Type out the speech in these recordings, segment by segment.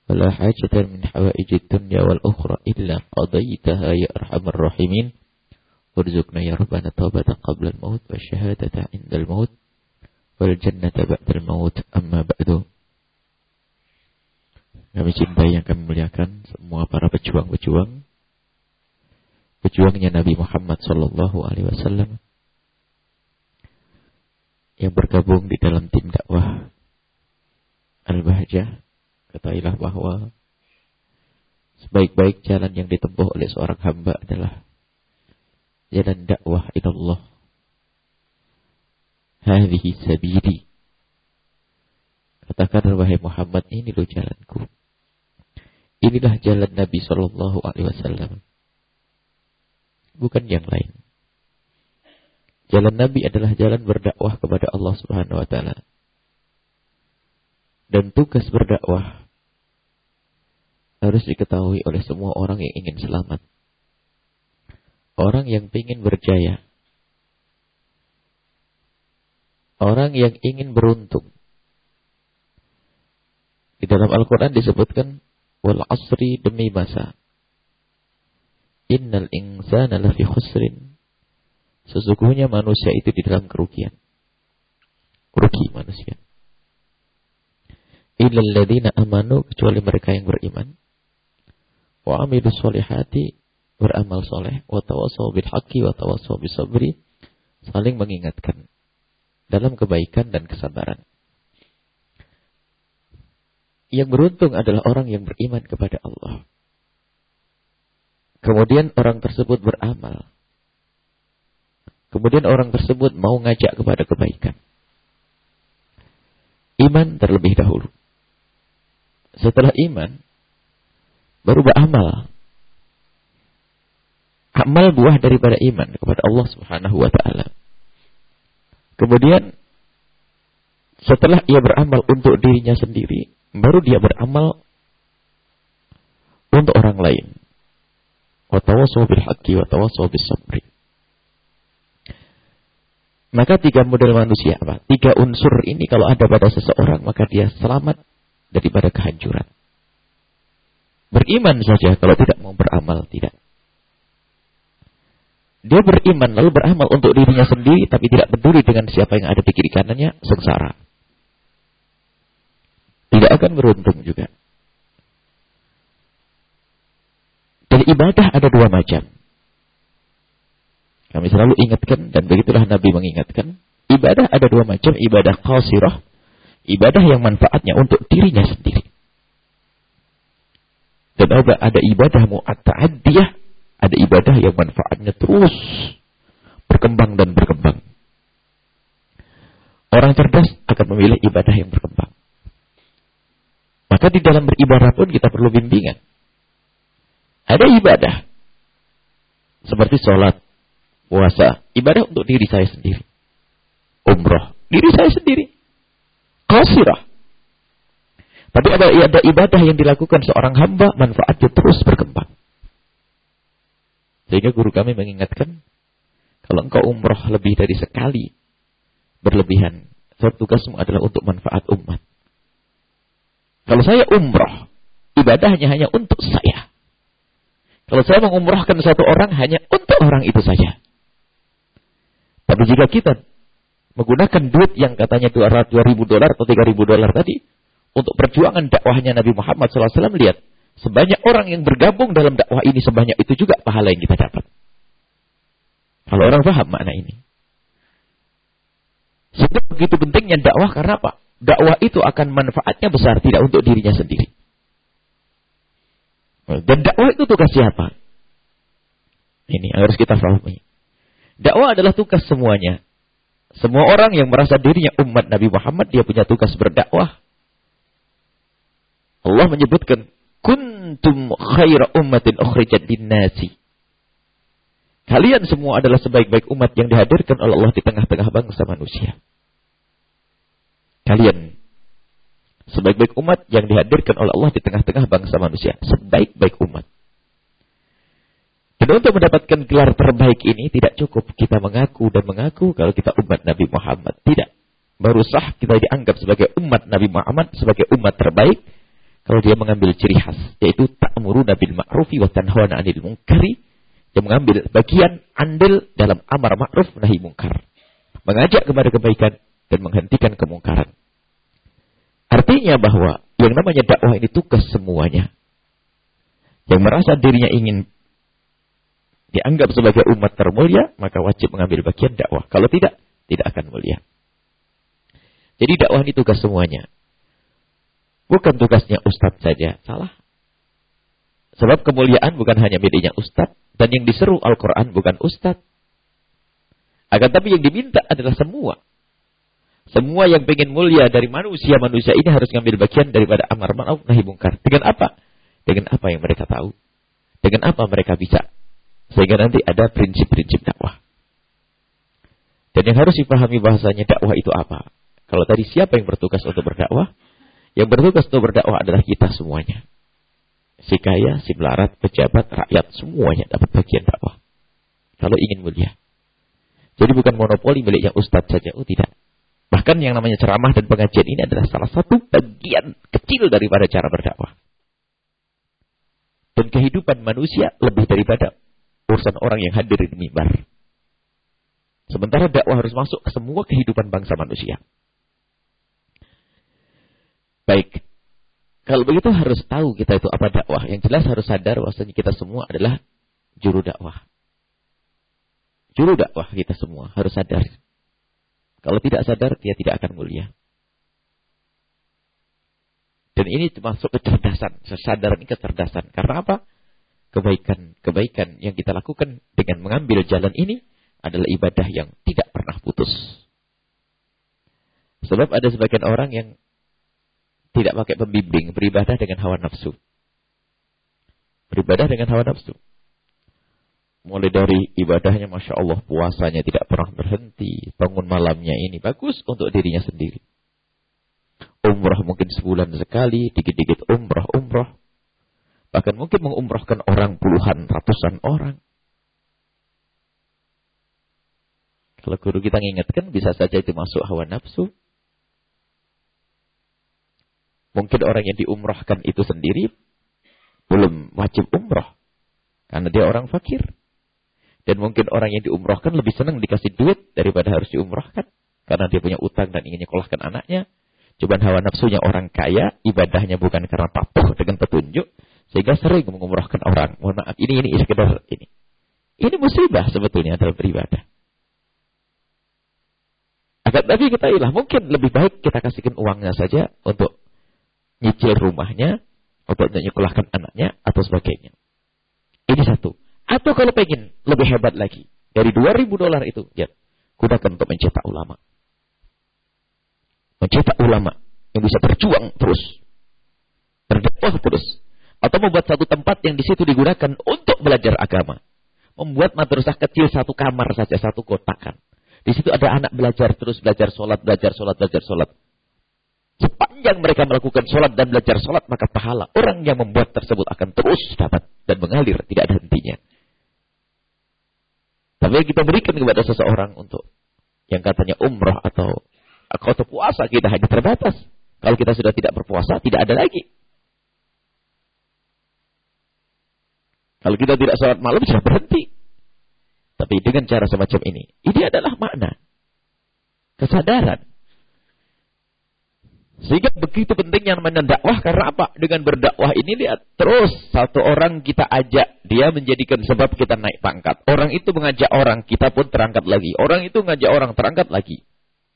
ولا حاجة من حوائج الدنيا والأخرى إلا قضيتها يا أرحم الراحمين وارزقنا يا ربنا توبة قبل الموت والشهادة عند الموت والجنة بعد الموت أما بعد. Kami cintai yang kami muliakan semua para pejuang-pejuang, pejuangnya Nabi Muhammad sallallahu alaihi wasallam yang bergabung di dalam tim dakwah Al-Bahjah. Ketahuilah bahwa sebaik-baik jalan yang ditempuh oleh seorang hamba adalah jalan dakwah ilallah. Hadhihi sabili. Katakan wahai Muhammad, ini loh jalanku. Inilah jalan Nabi sallallahu alaihi wasallam. Bukan yang lain. Jalan Nabi adalah jalan berdakwah kepada Allah Subhanahu wa taala. Dan tugas berdakwah harus diketahui oleh semua orang yang ingin selamat. Orang yang ingin berjaya. Orang yang ingin beruntung. Di dalam Al-Quran disebutkan wal asri, demi masa. Innal insana lafi khusrin. Sesungguhnya manusia itu di dalam kerugian. Rugi manusia. Illal ladzina amanu, kecuali mereka yang beriman. Wa amilus solihati, beramal soleh. Wa tawassaw bil haqqi wa tawassaw bis sabri, saling mengingatkan dalam kebaikan dan kesabaran. Yang beruntung adalah orang yang beriman kepada Allah. Kemudian orang tersebut beramal. Kemudian orang tersebut mau ngajak kepada kebaikan. Iman terlebih dahulu. Setelah iman, baru beramal. Amal buah daripada iman kepada Allah Subhanahu wa ta'ala. Kemudian, setelah ia beramal untuk dirinya sendiri, baru dia beramal untuk orang lain. Wa tawassaw bil haqqi wa tawassaw bis sabri. Maka 3 model manusia apa? 3 unsur ini kalau ada pada seseorang, maka dia selamat daripada kehancuran. Beriman saja, kalau tidak mau beramal, tidak. Dia beriman lalu beramal untuk dirinya sendiri, tapi tidak peduli dengan siapa yang ada di kiri kanannya, sengsara. Tidak akan beruntung juga. Dan ibadah ada 2 macam. Kami selalu ingatkan, dan begitulah Nabi mengingatkan. Ibadah ada 2 macam. Ibadah qasirah. Ibadah yang manfaatnya untuk dirinya sendiri. Dan ada ibadah mu'atta'addiyah. Ada ibadah yang manfaatnya terus berkembang dan berkembang. Orang cerdas akan memilih ibadah yang berkembang. Maka di dalam beribadah pun kita perlu bimbingan. Ada ibadah seperti sholat, puasa, ibadah untuk diri saya sendiri. Umrah, diri saya sendiri. Qasirah. Tapi ada ibadah yang dilakukan seorang hamba, manfaatnya terus berkembang. Sehingga guru kami mengingatkan, kalau engkau umrah lebih dari sekali, berlebihan, sebab tugasmu adalah untuk manfaat umat. Kalau saya umrah, ibadahnya hanya untuk saya. Kalau saya mengumrahkan satu orang, hanya untuk orang itu saja. Tapi jika kita menggunakan duit yang katanya $2,000 atau $3,000 tadi, untuk perjuangan dakwahnya Nabi Muhammad SAW, lihat, sebanyak orang yang bergabung dalam dakwah ini, sebanyak itu juga pahala yang kita dapat. Kalau orang paham makna ini. Sehingga begitu pentingnya dakwah, karena apa? Dakwah itu akan manfaatnya besar, tidak untuk dirinya sendiri. Dan dakwah itu tugas siapa? Ini yang harus kita pahami. Dakwah adalah tugas semuanya. Semua orang yang merasa dirinya umat Nabi Muhammad, dia punya tugas berdakwah. Allah menyebutkan, kuntum khaira ummatin ukhrijat linnasi. Kalian semua adalah sebaik-baik umat yang dihadirkan oleh Allah di tengah-tengah bangsa manusia. Kalian sebaik-baik umat yang dihadirkan oleh Allah di tengah-tengah bangsa manusia. Sebaik-baik umat. Dan untuk mendapatkan gelar terbaik ini tidak cukup kita mengaku dan mengaku kalau kita umat Nabi Muhammad. Tidak. Baru sah kita dianggap sebagai umat Nabi Muhammad, sebagai umat terbaik, Kalau dia mengambil ciri khas, yaitu ta'muruna bil ma'rufi wa tanhauna 'anil munkari, dia mengambil bagian andil dalam amar ma'ruf nahi munkar. Mengajak kepada kebaikan dan menghentikan kemungkaran. Artinya bahwa yang namanya dakwah ini tugas semuanya. Yang merasa dirinya ingin dianggap sebagai umat termulia, maka wajib mengambil bagian dakwah. Kalau tidak, tidak akan mulia. Jadi dakwah ini tugas semuanya. Bukan tugasnya ustadz saja. Salah. Sebab kemuliaan bukan hanya miliknya ustadz. Dan yang diseru Al-Quran bukan ustadz. Akan tapi yang diminta adalah semua. Semua yang ingin mulia dari manusia-manusia ini harus mengambil bagian daripada amar ma'ruf nahi munkar. Dengan apa? Dengan apa yang mereka tahu. Dengan apa mereka bisa. Sehingga nanti ada prinsip-prinsip dakwah. Dan yang harus dipahami bahasanya dakwah itu apa? Kalau tadi siapa yang bertugas untuk berdakwah? Yang bertugas untuk berdakwah adalah kita semuanya. Si kaya, si melarat, pejabat, rakyat, semuanya dapat bagian dakwah. Kalau ingin mulia. Jadi bukan monopoli miliknya ustadz saja. Oh tidak. Bahkan yang namanya ceramah dan pengajian ini adalah salah satu bagian kecil daripada cara berdakwah. Dan kehidupan manusia lebih daripada urusan orang yang hadir di mimbar. Sementara dakwah harus masuk ke semua kehidupan bangsa manusia. Baik. Kalau begitu harus tahu kita itu apa dakwah. Yang jelas harus sadar bahwasanya kita semua adalah juru dakwah. Juru dakwah kita semua harus sadar. Kalau tidak sadar, dia tidak akan mulia. Dan ini termasuk kecerdasan. Sesadar ini kecerdasan. Karena apa? Kebaikan yang kita lakukan dengan mengambil jalan ini adalah ibadah yang tidak pernah putus. Sebab ada sebagian orang yang tidak pakai pembimbing, beribadah dengan hawa nafsu. Beribadah dengan hawa nafsu. Mulai dari ibadahnya, Masya Allah, puasanya tidak pernah berhenti. Bangun malamnya ini bagus untuk dirinya sendiri. Umrah mungkin sebulan sekali, dikit-dikit umrah. Bahkan mungkin mengumrahkan orang puluhan, ratusan orang. Kalau guru kita mengingatkan, bisa saja itu masuk hawa nafsu. Mungkin orang yang diumrahkan itu sendiri belum wajib umrah. Karena dia orang fakir. Dan mungkin orang yang diumrahkan lebih senang dikasih duit daripada harus diumrahkan. Karena dia punya utang dan ingin nyekolahkan anaknya. Cuma hawa nafsunya orang kaya, ibadahnya bukan karena patuh dengan petunjuk. Sehingga sering mengumrahkan orang. Mohon maaf, ini sekedar ini. Ini musibah sebetulnya dalam beribadah. Tapi kita mungkin lebih baik kita kasihkan uangnya saja untuk nyicil rumahnya, untuk menyekolahkan anaknya, atau sebagainya. Ini satu. Atau kalau pengen lebih hebat lagi, dari $2.000 itu, ya, gunakan untuk mencetak ulama. Mencetak ulama yang bisa berjuang terus, berdakwah terus, atau membuat satu tempat yang di situ digunakan untuk belajar agama. Membuat madrasah kecil satu kamar saja, satu kotakan. Di situ ada anak belajar terus, belajar sholat. Sepanjang mereka melakukan sholat dan belajar sholat, maka pahala orang yang membuat tersebut akan terus dapat dan mengalir, tidak ada hentinya. Tapi kita berikan kepada seseorang untuk yang katanya umrah atau puasa, kita hanya terbatas. Kalau kita sudah tidak berpuasa, tidak ada lagi. Kalau kita tidak sholat malam, sudah berhenti. Tapi dengan cara semacam ini adalah makna kesadaran. Sehingga begitu pentingnya namanya dakwah. Karena apa? Dengan berdakwah ini lihat terus satu orang kita ajak, dia menjadikan sebab kita naik pangkat. Orang itu mengajak orang, kita pun terangkat lagi. Orang itu mengajak orang, terangkat lagi.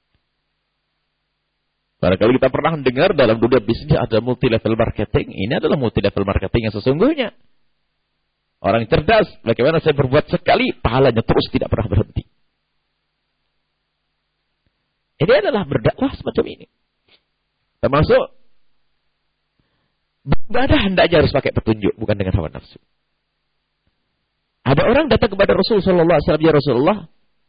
Barangkali kita pernah mendengar dalam dunia bisnis ada multi level marketing. Ini adalah multi level marketing yang sesungguhnya. Orang cerdas, bagaimana saya berbuat sekali, pahalanya terus tidak pernah berhenti. Ini adalah berdakwah semacam ini. Termasuk beribadah hendaknya harus pakai petunjuk, bukan dengan hawa nafsu. Ada orang datang kepada Rasul sallallahu alaihi wasallam, ya Rasulullah,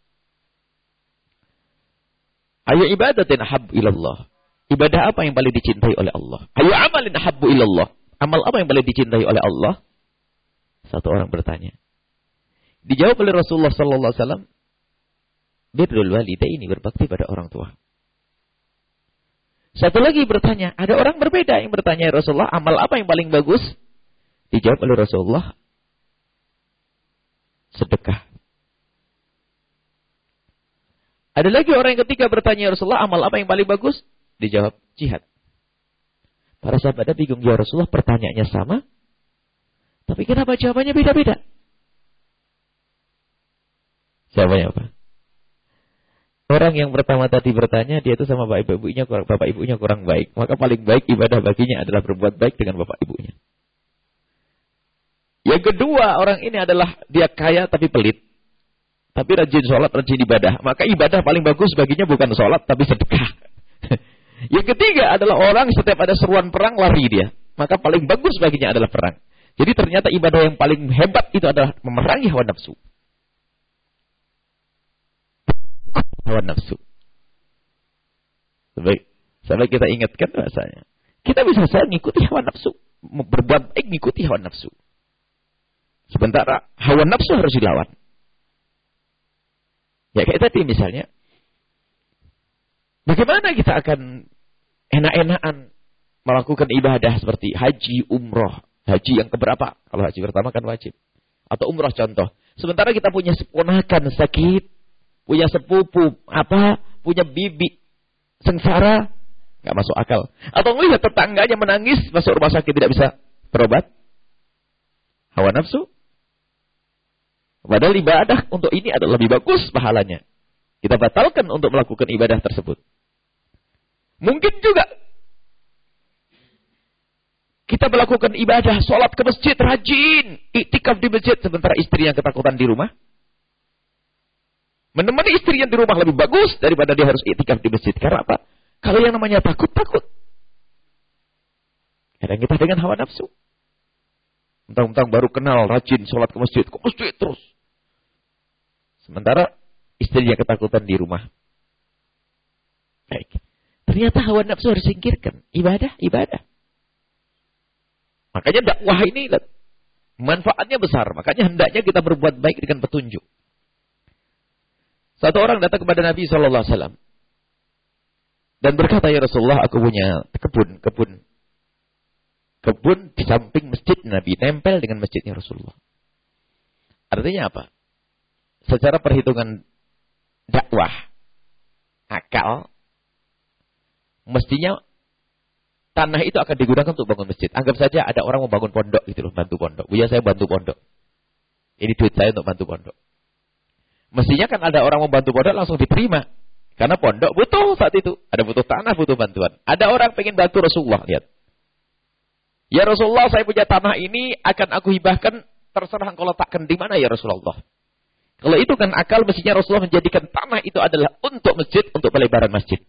ayo ibadatin habbu ilallah. Ibadah apa yang paling dicintai oleh Allah? Ayo amalin habbu ilallah. Amal apa yang paling dicintai oleh Allah? Satu orang bertanya. Dijawab oleh Rasulullah sallallahu alaihi wasallam, birrul walidaini, berbakti pada orang tua. Satu lagi bertanya, ada orang berbeda yang bertanya, ya Rasulullah, amal apa yang paling bagus? Dijawab oleh Rasulullah, sedekah. Ada lagi orang yang ketiga bertanya, ya Rasulullah, amal apa yang paling bagus? Dijawab, jihad. Para sahabat bingung, ya Rasulullah, pertanyaannya sama, tapi kenapa jawabannya beda-beda? Jawabannya apa? Orang yang pertama tadi bertanya, dia itu sama bapak ibunya kurang baik. Maka paling baik ibadah baginya adalah berbuat baik dengan bapak ibunya. Yang kedua, orang ini adalah dia kaya tapi pelit. Tapi rajin sholat, rajin ibadah. Maka ibadah paling bagus baginya bukan sholat, tapi sedekah. Yang ketiga adalah orang setiap ada seruan perang, lari dia. Maka paling bagus baginya adalah perang. Jadi ternyata ibadah yang paling hebat itu adalah memerangi hawa nafsu. Hawa nafsu. Sampai kita ingatkan bahasanya. Kita bisa saja mengikuti hawa nafsu. Berbuat baik mengikuti hawa nafsu. Sementara hawa nafsu harus dilawan. Ya kayak tadi misalnya. Bagaimana kita akan enak-enakan melakukan ibadah seperti haji, umroh. Haji yang keberapa? Kalau haji pertama kan wajib. Atau umroh contoh. Sementara kita punya seponakan sakit. Punya sepupu, punya bibi sengsara, nggak masuk akal. Atau melihat tetangganya menangis, masuk rumah sakit tidak bisa berobat. Hawa nafsu. Padahal ibadah untuk ini adalah lebih bagus pahalanya. Kita batalkan untuk melakukan ibadah tersebut. Mungkin juga kita melakukan ibadah, sholat ke masjid, rajin, iktikaf di masjid, sementara istri yang ketakutan di rumah. Menemani istri yang di rumah lebih bagus daripada dia harus iktikaf di masjid. Karena apa? Kalau yang namanya takut. Kadang kita dengan hawa nafsu. Mentang-mentang baru kenal, rajin, sholat ke masjid terus. Sementara istri yang ketakutan di rumah. Baik. Ternyata hawa nafsu harus singkirkan. Ibadah. Makanya dakwah ini manfaatnya besar. Makanya hendaknya kita berbuat baik dengan petunjuk. Satu orang datang kepada Nabi SAW. Dan berkata, ya Rasulullah, aku punya kebun di samping masjid Nabi. Nempel dengan masjidnya Rasulullah. Artinya apa? Secara perhitungan dakwah, akal, mestinya tanah itu akan digunakan untuk bangun masjid. Anggap saja ada orang mau bangun pondok gitu loh, bantu pondok. Buya saya bantu pondok. Ini duit saya untuk bantu pondok. Mestinya kan ada orang mau bantu pondok langsung diterima. Karena pondok butuh saat itu. Ada butuh tanah, butuh bantuan. Ada orang pengen bantu Rasulullah, lihat. Ya Rasulullah, saya punya tanah ini akan aku hibahkan, terserah engkau letakkan di mana ya Rasulullah. Kalau itu kan akal, mestinya Rasulullah menjadikan tanah itu adalah untuk masjid, untuk pelebaran masjid.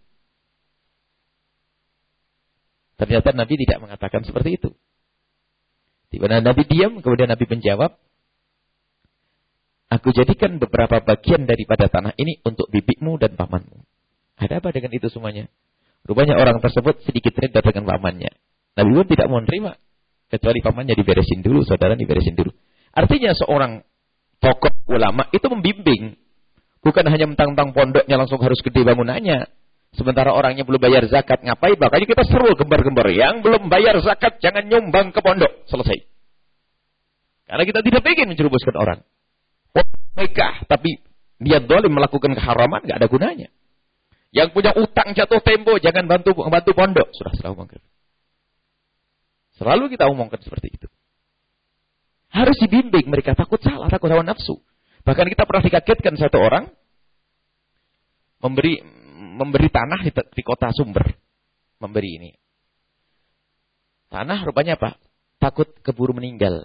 Ternyata Nabi tidak mengatakan seperti itu. Di mana Nabi diam, kemudian Nabi menjawab, aku jadikan beberapa bagian daripada tanah ini untuk bibikmu dan pamanmu. Ada apa dengan itu semuanya? Rupanya orang tersebut sedikit reda dengan pamannya. Nabi pun tidak mau menerima. Kecuali pamannya diberesin dulu, saudara diberesin dulu. Artinya seorang tokoh ulama itu membimbing. Bukan hanya mentang-mentang pondoknya langsung harus gede bangunannya. Sementara orangnya belum bayar zakat, ngapain? Makanya kita seru gembar-gembar. Yang belum bayar zakat jangan nyumbang ke pondok. Selesai. Karena kita tidak ingin menjerumuskan orang. Nikah, tapi dia zalim melakukan keharaman, nggak ada gunanya. Yang punya utang jatuh tempo, jangan bantu pondok. Sudah omongkan. Selalu kita omongkan seperti itu. Harus dibimbing, mereka takut salah, takut hawa nafsu. Bahkan kita pernah dikagetkan satu orang memberi tanah di kota Sumber. Memberi ini. Tanah rupanya apa? Takut keburu meninggal.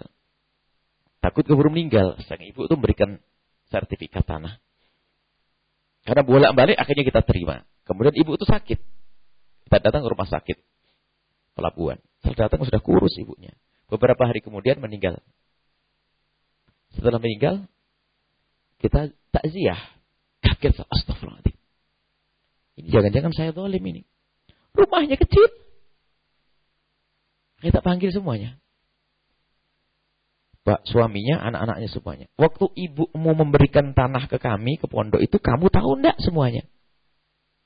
Sang ibu itu memberikan sertifikat tanah. Karena bolak-balik akhirnya kita terima. Kemudian ibu itu sakit. Kita datang ke rumah sakit pelabuhan. Setelah datang sudah kurus ibunya. Beberapa hari kemudian meninggal. Setelah meninggal, kita takziah. Kaget, astagfirullahaladzim. Ini jangan-jangan saya zalim ini. Rumahnya kecil. Kita panggil semuanya. Pak, suaminya, anak-anaknya semuanya. Waktu ibumu memberikan tanah ke kami, ke pondok itu, kamu tahu enggak semuanya?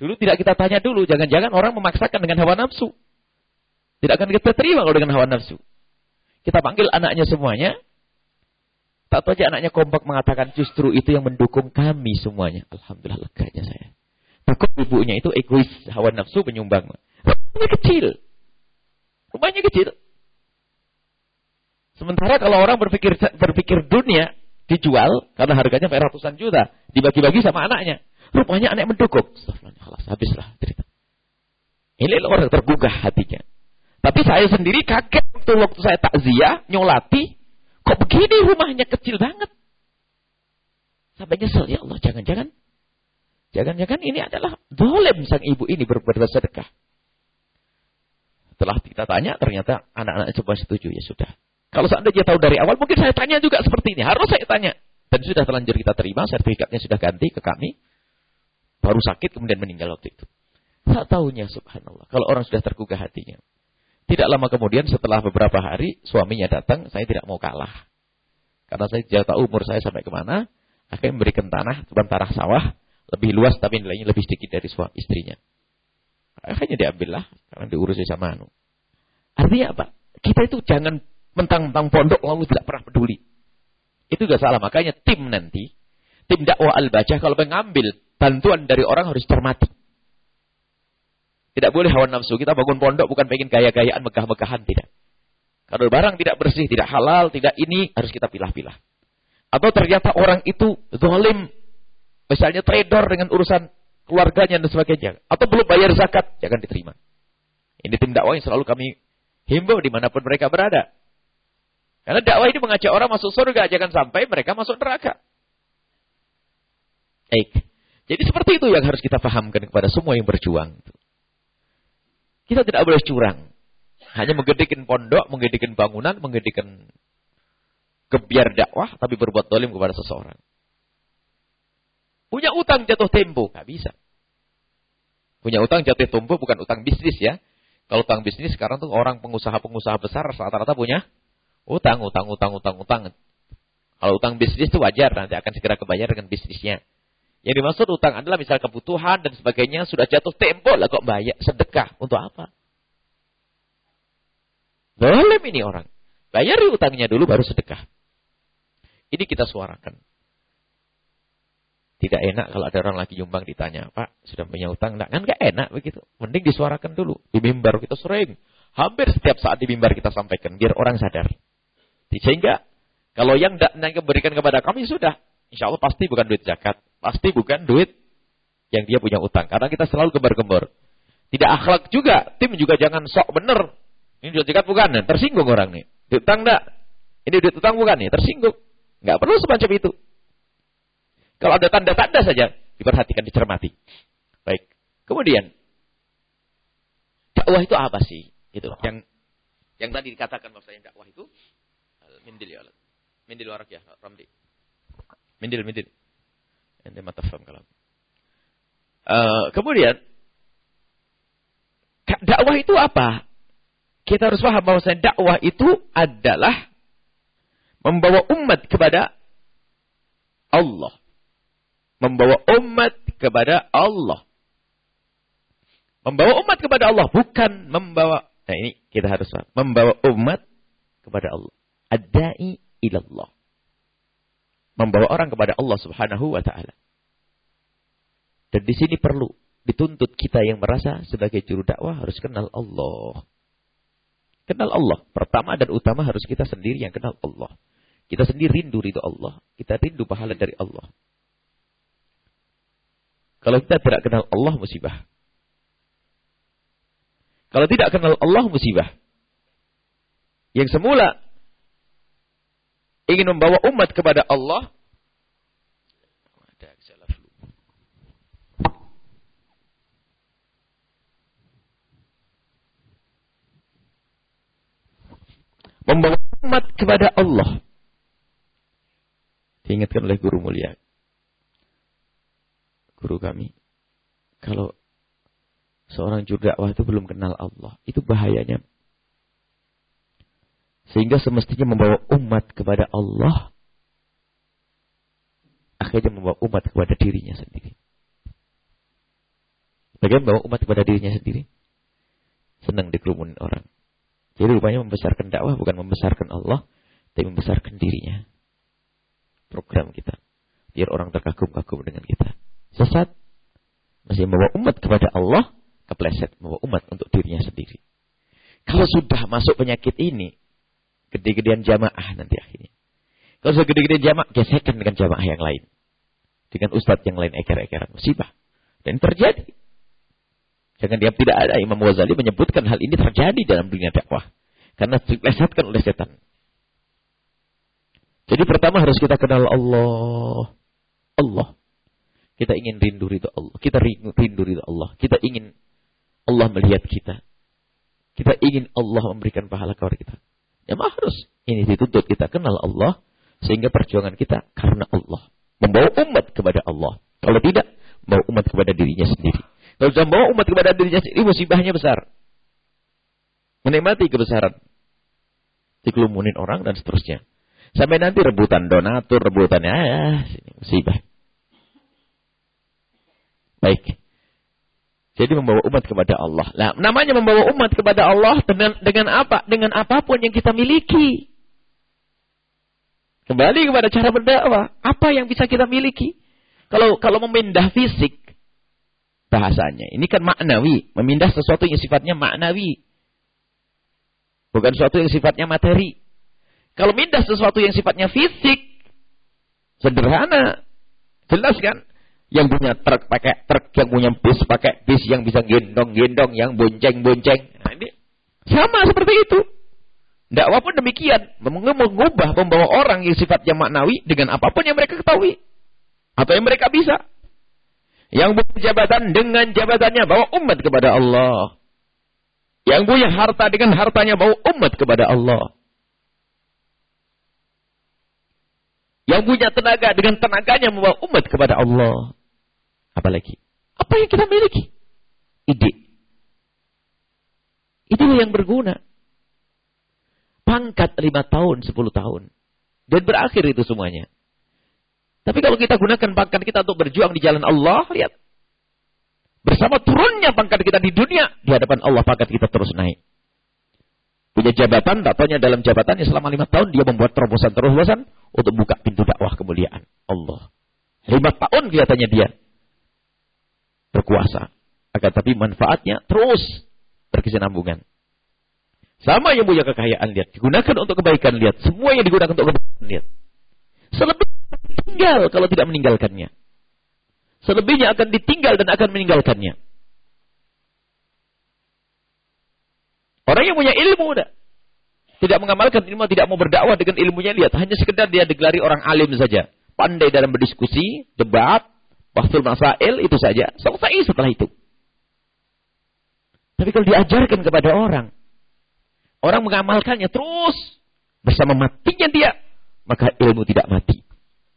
Dulu tidak kita tanya dulu, jangan-jangan orang memaksakan dengan hawa nafsu. Tidak akan kita terima kalau dengan hawa nafsu. Kita panggil anaknya semuanya. Tak tahu aja anaknya kompak mengatakan justru itu yang mendukung kami semuanya. Alhamdulillah leganya saya. Takut ibunya itu egois, hawa nafsu penyumbang. Rumahnya kecil. Rumahnya kecil. Sementara kalau orang berpikir dunia dijual karena harganya ratusan juta, dibagi-bagi sama anaknya. Rupanya anak mendukung. Astagfirullah, habislah cerita. Ini orang tergugah hatinya. Tapi saya sendiri kaget waktu saya takziah, nyolati, kok begini rumahnya kecil banget. Sampai nyesel, ya Allah, jangan-jangan ini adalah zalim sang ibu ini bersedekah. Setelah kita tanya, ternyata anak-anak coba setuju, ya sudah. Kalau seandainya tahu dari awal, mungkin saya tanya juga seperti ini. Harus saya tanya. Dan sudah terlanjur kita terima, sertifikatnya sudah ganti ke kami. Baru sakit, kemudian meninggal waktu itu. Tak tahunya, subhanallah. Kalau orang sudah tergugah hatinya. Tidak lama kemudian, setelah beberapa hari, suaminya datang, saya tidak mau kalah. Karena saya tidak tahu umur saya sampai kemana. Akhirnya memberikan tanah, tanah sawah. Lebih luas, tapi nilainya lebih sedikit dari suami istrinya. Akhirnya diambillah, karena diurusi sama anu. Artinya apa? Kita itu jangan mentang-mentang pondok, lalu tidak pernah peduli. Itu juga salah. Makanya tim nanti, tim dakwah Al-Bajah, kalau mengambil bantuan dari orang harus cermati. Tidak boleh hawa nafsu. Kita bangun pondok bukan pengen gaya-gayaan, megah-megahan, tidak. Kalau barang tidak bersih, tidak halal, tidak ini, harus kita pilah-pilah. Atau ternyata orang itu zalim, misalnya trader dengan urusan keluarganya dan sebagainya. Atau belum bayar zakat, jangan diterima. Ini tim dakwah yang selalu kami himbau dimanapun mereka berada. Karena dakwah ini mengajak orang masuk surga, jangan sampai mereka masuk neraka. Baik. Jadi seperti itu yang harus kita pahamkan kepada semua yang berjuang. Kita tidak boleh curang. Hanya menggedekan pondok, menggedekan bangunan, menggedekan gebiar dakwah, tapi berbuat zalim kepada seseorang. Punya utang jatuh tempo, nggak bisa. Punya utang jatuh tempo bukan utang bisnis ya. Kalau utang bisnis sekarang tuh orang pengusaha-pengusaha besar rata-rata punya utang. Kalau utang bisnis itu wajar, nanti akan segera kebayar dengan bisnisnya. Yang dimaksud utang adalah misal kebutuhan dan sebagainya sudah jatuh tempo lah kok bayar sedekah untuk apa? Zalim ini orang. Bayari utangnya dulu baru sedekah. Ini kita suarakan. Tidak enak kalau ada orang lagi nyumbang ditanya, Pak, sudah punya utang enggak? Kan enggak enak begitu. Mending disuarakan dulu. Di mimbar kita sering. Hampir setiap saat di mimbar kita sampaikan biar orang sadar. Sehingga kalau yang tidak berikan kepada kami sudah, insya Allah pasti bukan duit zakat. Pasti bukan duit yang dia punya utang. Karena kita selalu gembar-gembor. Tidak akhlak juga. Tim juga jangan sok bener. Ini duit zakat bukan. Tersinggung orang nih. Duit utang enggak? Ini duit utang bukan nih. Tersinggung. Enggak perlu semacam itu. Kalau ada tanda-tanda saja. Diperhatikan, dicermati. Baik. Kemudian. Dakwah itu apa sih? Itu. Yang tadi dikatakan bahwasanya dakwah itu. Mindil ya. Mindil warak ya. Ramdi. Mindil. Ente matafam kalam. Kemudian dakwah itu apa? Kita harus paham bahwa dakwah itu adalah membawa umat kepada Allah. Membawa umat kepada Allah. Membawa umat kepada Allah bukan membawa. Nah ini kita harus paham. Membawa umat kepada Allah. Ad-da'i ilallah. Membawa orang kepada Allah Subhanahu wa ta'ala. Dan di sini perlu dituntut kita yang merasa sebagai juru dakwah harus kenal Allah. Kenal Allah. Pertama dan utama harus kita sendiri yang kenal Allah. Kita sendiri rindu ridho Allah. Kita rindu pahala dari Allah. Kalau kita tidak kenal Allah, musibah. Kalau tidak kenal Allah, musibah. Yang semula ingin membawa umat kepada Allah. Membawa umat kepada Allah. Diingatkan oleh guru mulia. Guru kami. Kalau seorang juru dakwah itu belum kenal Allah. Itu bahayanya. Sehingga semestinya membawa umat kepada Allah. Akhirnya membawa umat kepada dirinya sendiri. Bagaimana bawa umat kepada dirinya sendiri? Senang dikerumunin orang. Jadi rupanya membesarkan dakwah bukan membesarkan Allah, tapi membesarkan dirinya. Program kita. Biar orang terkagum-kagum dengan kita. Sesat. Masih membawa umat kepada Allah, kepleset. Membawa umat untuk dirinya sendiri. Kalau sudah masuk penyakit ini, gede-gedean jamaah nanti akhirnya. Kalau sudah gede-gedean jamaah, gesekan dengan jamaah yang lain. Dengan ustadz yang lain eker-ekeran. Musibah. Dan terjadi. Jangan diam, tidak ada. Imam Ghazali menyebutkan hal ini terjadi dalam dunia dakwah. Karena diplesetkan oleh setan. Jadi pertama harus kita kenal Allah. Allah. Kita ingin rindu ridha Allah. Kita rindu ridha Allah. Kita ingin Allah melihat kita. Kita ingin Allah memberikan pahala kepada kita. Ya harus. Ini dituntut kita kenal Allah. Sehingga perjuangan kita karena Allah. Membawa umat kepada Allah. Kalau tidak, membawa umat kepada dirinya sendiri. Kalau sudah membawa umat kepada dirinya sendiri, musibahnya besar. Menikmati kebesaran. Dikelumunin orang dan seterusnya. Sampai nanti rebutan donatur, rebutannya, musibah. Baik. Jadi membawa umat kepada Allah. Nah, namanya membawa umat kepada Allah dengan apa? Dengan apapun yang kita miliki. Kembali kepada cara berdakwah. Apa yang bisa kita miliki? Kalau memindah fisik, bahasanya. Ini kan maknawi. Memindah sesuatu yang sifatnya maknawi. Bukan sesuatu yang sifatnya materi. Kalau mindah sesuatu yang sifatnya fisik, sederhana. Jelas kan? Yang punya truk pakai truk, yang punya bis pakai bis, yang bisa gendong-gendong, yang bonceng-bonceng. Nah, ini sama seperti itu. Dakwah pun demikian. Mengubah, membawa orang yang sifatnya maknawi dengan apapun yang mereka ketahui. Atau yang mereka bisa. Yang punya jabatan dengan jabatannya bawa umat kepada Allah. Yang punya harta dengan hartanya bawa umat kepada Allah. Yang punya tenaga dengan tenaganya membawa umat kepada Allah. Apalagi? Apa yang kita miliki? Ide. Itulah yang berguna. Pangkat 5 tahun, 10 tahun. Dan berakhir itu semuanya. Tapi kalau kita gunakan pangkat kita untuk berjuang di jalan Allah, lihat. Bersama turunnya pangkat kita di dunia, di hadapan Allah pangkat kita terus naik. Punya jabatan, tak taunya dalam jabatannya selama 5 tahun dia membuat terobosan-terobosan untuk buka pintu dakwah kemuliaan Allah. 5 tahun kelihatannya dia berkuasa. Akan tapi manfaatnya terus berkesinambungan. Sama yang punya kekayaan, lihat. Digunakan untuk kebaikan, lihat. Semua yang digunakan untuk kebaikan, lihat. Selebihnya tinggal kalau tidak meninggalkannya. Selebihnya akan ditinggal dan akan meninggalkannya. Orang yang punya ilmu, tidak mengamalkan ilmu, tidak mau berdakwah dengan ilmunya, lihat. Hanya sekedar dia digelari orang alim saja. Pandai dalam berdiskusi, debat, bahsul masail, itu saja. Selesai setelah itu. Tapi kalau diajarkan kepada orang mengamalkannya terus, bersama matinya dia, maka ilmu tidak mati.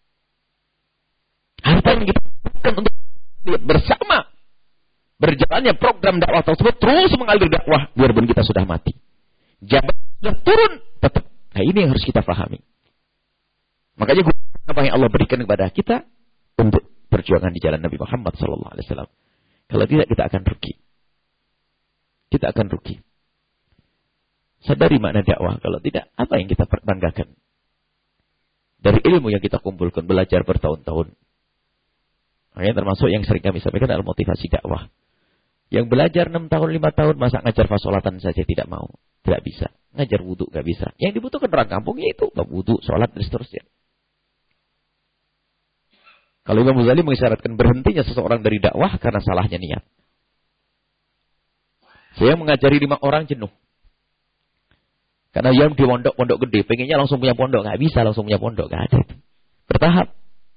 Harta yang kita lakukan untuk bersama berjalannya program dakwah tersebut terus mengalir dakwah biarpun kita sudah mati. Jabatan sudah turun tetap. Nah, ini yang harus kita pahami. Makanya apa yang Allah berikan kepada kita untuk perjuangan di jalan Nabi Muhammad SAW. Kalau tidak kita akan rugi. Kita akan rugi. Sadari makna dakwah. Kalau tidak, apa yang kita banggakan? Dari ilmu yang kita kumpulkan, belajar bertahun-tahun. Makanya termasuk yang sering kami sampaikan adalah motivasi dakwah. Yang belajar 6 tahun, 5 tahun, masa ngajar fasolatan saja tidak mau. Tidak bisa. Ngajar wudhu gak bisa. Yang dibutuhkan orang kampung yaitu wudhu, sholat, dan seterusnya. Kalau Imam Ghazali mengisyaratkan berhentinya seseorang dari dakwah karena salahnya niat. Saya mengajari 5 orang jenuh. Karena yang di pondok gede, pengennya langsung punya pondok. Gak bisa langsung punya pondok, gak ada. Bertahap.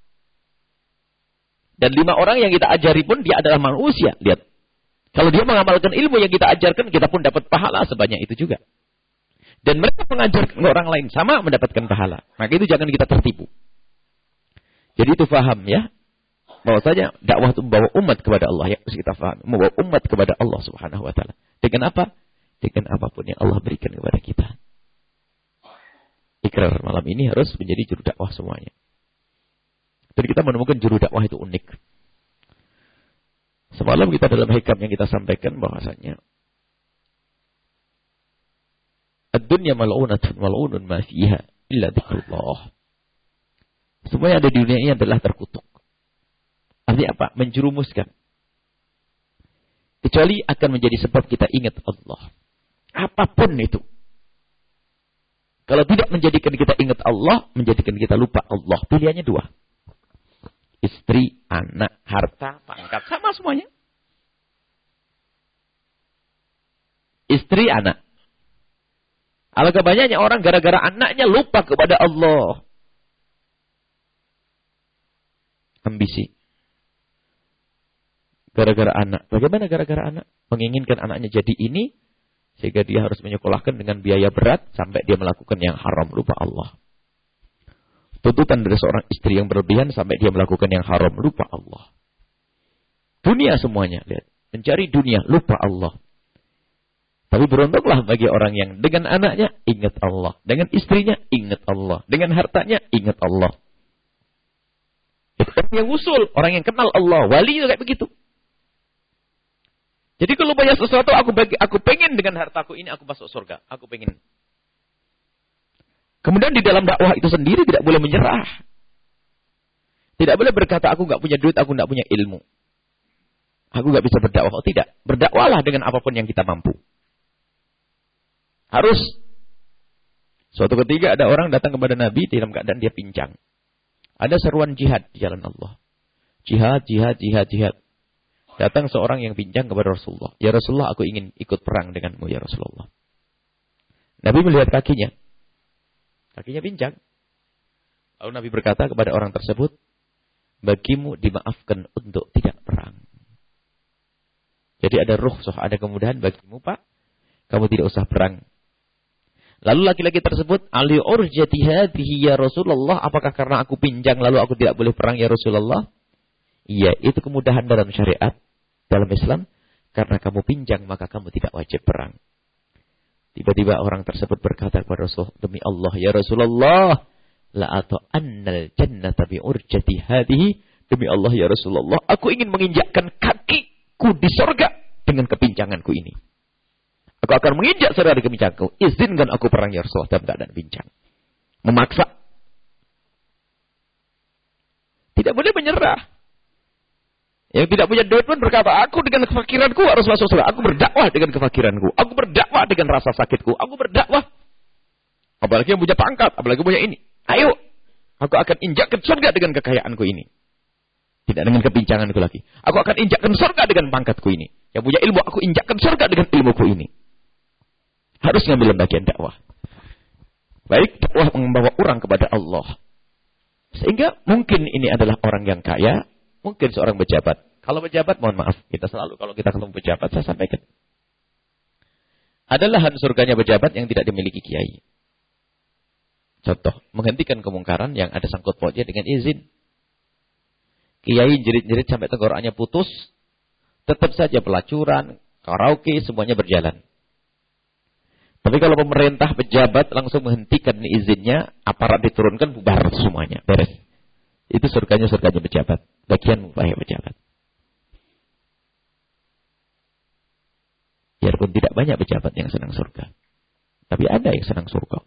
Dan 5 orang yang kita ajari pun dia adalah manusia. Lihat. Kalau dia mengamalkan ilmu yang kita ajarkan, kita pun dapat pahala sebanyak itu juga. Dan mereka mengajarkan orang lain sama mendapatkan pahala. Maka itu jangan kita tertipu. Jadi itu paham ya. Bahwasanya dakwah itu membawa umat kepada Allah. Yang harus kita paham. Membawa umat kepada Allah Subhanahu wa ta'ala. Dengan apa? Dengan apapun yang Allah berikan kepada kita. Ikrar malam ini harus menjadi juru dakwah semuanya. Dan kita menemukan juru dakwah itu unik. Semalam kita dalam hikam yang kita sampaikan bahwasanya ad-dunya mal'unatun mal'unun ma fiha illa dzikrullah. Semua yang ada di dunia ini adalah terkutuk. Artinya apa? Menjerumuskan. Kecuali akan menjadi sebab kita ingat Allah. Apapun itu. Kalau tidak menjadikan kita ingat Allah, menjadikan kita lupa Allah. Pilihannya dua. Istri, anak, harta, pangkat. Sama semuanya. Istri, anak. Alangkah banyaknya orang gara-gara anaknya lupa kepada Allah. Ambisi. Gara-gara anak. Bagaimana gara-gara anak? Menginginkan anaknya jadi ini, sehingga dia harus menyekolahkan dengan biaya berat, sampai dia melakukan yang haram, lupa Allah. Tuntutan dari seorang istri yang berlebihan, sampai dia melakukan yang haram, lupa Allah. Dunia semuanya, lihat. Mencari dunia, lupa Allah. Tapi beruntunglah bagi orang yang dengan anaknya, ingat Allah. Dengan istrinya, ingat Allah. Dengan hartanya, ingat Allah. Itu orang yang usul, orang yang kenal Allah. Wali juga kayak begitu. Jadi kalau banyak sesuatu, aku pengen dengan hartaku ini, aku masuk surga. Aku pengen. Kemudian di dalam dakwah itu sendiri tidak boleh menyerah. Tidak boleh berkata, aku nggak punya duit, aku nggak punya ilmu. Aku nggak bisa berdakwah. Oh tidak. Berdakwahlah dengan apapun yang kita mampu. Harus. Suatu ketika ada orang datang kepada Nabi dalam keadaan dia pincang. Ada seruan jihad di jalan Allah. Jihad, jihad, jihad, jihad. Datang seorang yang pincang kepada Rasulullah. Ya Rasulullah, aku ingin ikut perang denganmu ya Rasulullah. Nabi melihat kakinya. Kakinya pincang. Lalu Nabi berkata kepada orang tersebut, bagimu dimaafkan untuk tidak perang. Jadi ada rukhsah, ada kemudahan bagimu Pak. Kamu tidak usah perang. Lalu laki-laki tersebut, ali urjati hadhihi ya Rasulullah, apakah karena aku pincang lalu aku tidak boleh perang ya Rasulullah? Iya, itu kemudahan dalam syariat. Dalam Islam, karena kamu pinjang, maka kamu tidak wajib perang. Tiba-tiba orang tersebut berkata kepada Rasulullah, demi Allah, ya Rasulullah, la'ata'annal jannata bi'urjati hadihi, demi Allah, ya Rasulullah, aku ingin menginjakkan kakiku di surga dengan kepincanganku ini. Aku akan menginjak surga di kepincanganku. Izinkan aku perang, ya Rasulullah, dalam keadaan pincang. Memaksa. Tidak boleh menyerah. Yang tidak punya duit pun berkata, aku dengan kefakiranku harus masuk surga. Aku berdakwah dengan kefakiranku. Aku berdakwah dengan rasa sakitku. Aku berdakwah. Apalagi yang punya pangkat. Apalagi punya ini. Ayo. Aku akan injakkan surga dengan kekayaanku ini. Tidak dengan kepincanganku lagi. Aku akan injakkan surga dengan pangkatku ini. Yang punya ilmu, aku injakkan surga dengan ilmuku ini. Harus ngambil bagian dakwah. Baik, dakwah membawa orang kepada Allah. Sehingga mungkin ini adalah orang yang kaya. Mungkin seorang pejabat. Kalau pejabat, mohon maaf. Kita selalu, kalau kita ketemu pejabat, saya sampaikan. Ada lahan surganya pejabat yang tidak dimiliki kiai. Contoh, menghentikan kemungkaran yang ada sangkut pautnya dengan izin. Kiai jerit-jerit sampai tenggorokannya putus. Tetap saja pelacuran, karaoke, semuanya berjalan. Tapi kalau pemerintah, pejabat langsung menghentikan izinnya, aparat diturunkan, bubar semuanya. Beres. Itu surganya pejabat. Bagian upaya pejabat. Biarpun tidak banyak pejabat yang senang surga. Tapi ada yang senang surga.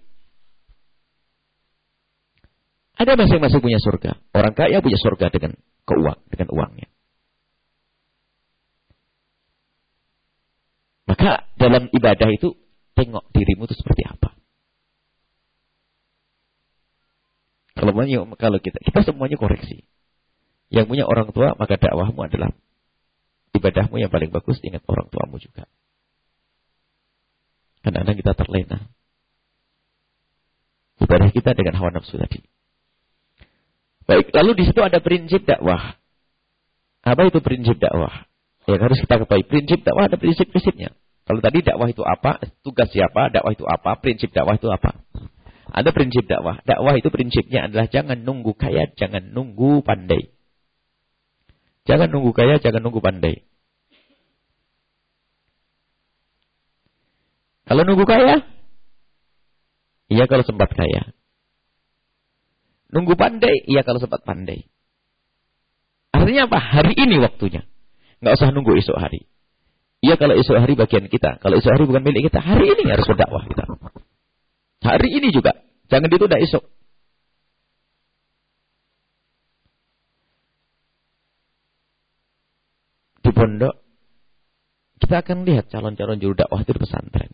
Ada masing-masing punya surga. Orang kaya punya surga dengan uangnya. Maka dalam ibadah itu, tengok dirimu itu seperti apa. Kalau kita semuanya koreksi. Yang punya orang tua, maka dakwahmu adalah ibadahmu yang paling bagus. Ingat orang tuamu juga. Kadang-kadang kita terlena. Ibadah kita dengan hawa nafsu tadi. Baik, lalu di situ ada prinsip dakwah. Apa itu prinsip dakwah? Yang harus kita ketahui. Prinsip dakwah ada prinsip-prinsipnya. Kalau tadi dakwah itu apa, tugas siapa, dakwah itu apa, prinsip dakwah itu apa. Ada prinsip dakwah. Dakwah itu prinsipnya adalah jangan nunggu kaya, jangan nunggu pandai. Jangan nunggu kaya, jangan nunggu pandai. Kalau nunggu kaya, iya kalau sempat kaya. Nunggu pandai, iya kalau sempat pandai. Artinya apa? Hari ini waktunya. Nggak usah nunggu esok hari. Iya kalau esok hari bagian kita. Kalau esok hari bukan milik kita, hari ini harus berdakwah kita. Hari ini juga. Jangan ditunda esok. Di pondok, kita akan lihat calon-calon juru dakwah itu di pesantren.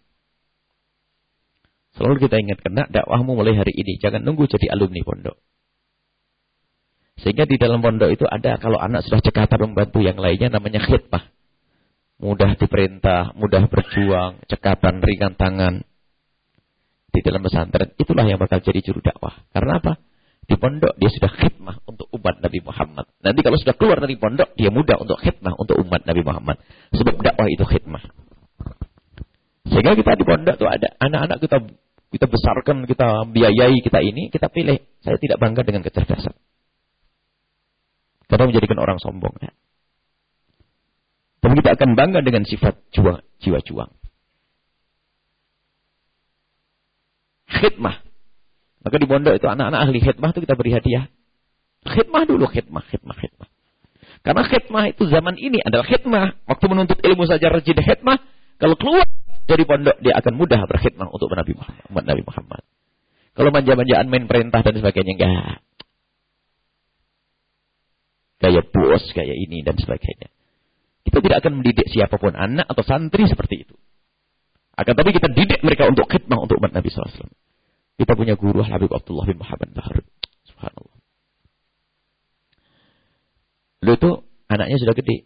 Selalu kita ingatkan, nak, dakwahmu mulai hari ini. Jangan nunggu jadi alumni pondok. Sehingga di dalam pondok itu ada, kalau anak sudah cekatan membantu yang lainnya, namanya khidmah. Mudah diperintah, mudah berjuang, cekatan, ringan tangan. Di dalam pesantren, itulah yang bakal jadi juru dakwah. Karena apa? Di pondok, dia sudah khidmah untuk umat Nabi Muhammad. Nanti kalau sudah keluar dari pondok, dia mudah untuk khidmah untuk umat Nabi Muhammad. Sebab dakwah itu khidmah. Sehingga kita di pondok itu ada anak-anak kita besarkan, kita biayai, kita pilih. Saya tidak bangga dengan kecerdasan. Karena menjadikan orang sombong. Ya. Tapi kita akan bangga dengan sifat jiwa juang. Khidmah. Maka di pondok itu anak-anak ahli khidmah itu kita beri hadiah. Khidmah dulu, khidmah. Karena khidmah itu zaman ini adalah khidmah. Waktu menuntut ilmu saja rajin khidmah. Kalau keluar dari pondok, dia akan mudah berkhidmah untuk umat Nabi Muhammad. Kalau manja-manjaan main perintah dan sebagainya, enggak. Kayak bos, kayak ini dan sebagainya. Kita tidak akan mendidik siapapun, anak atau santri seperti itu. Akan tapi kita didik mereka untuk khidmah untuk umat Nabi SAW. Kita punya guru Habib Abdullah bin Muhammad Bahar. Subhanallah. Lalu itu anaknya sudah gede.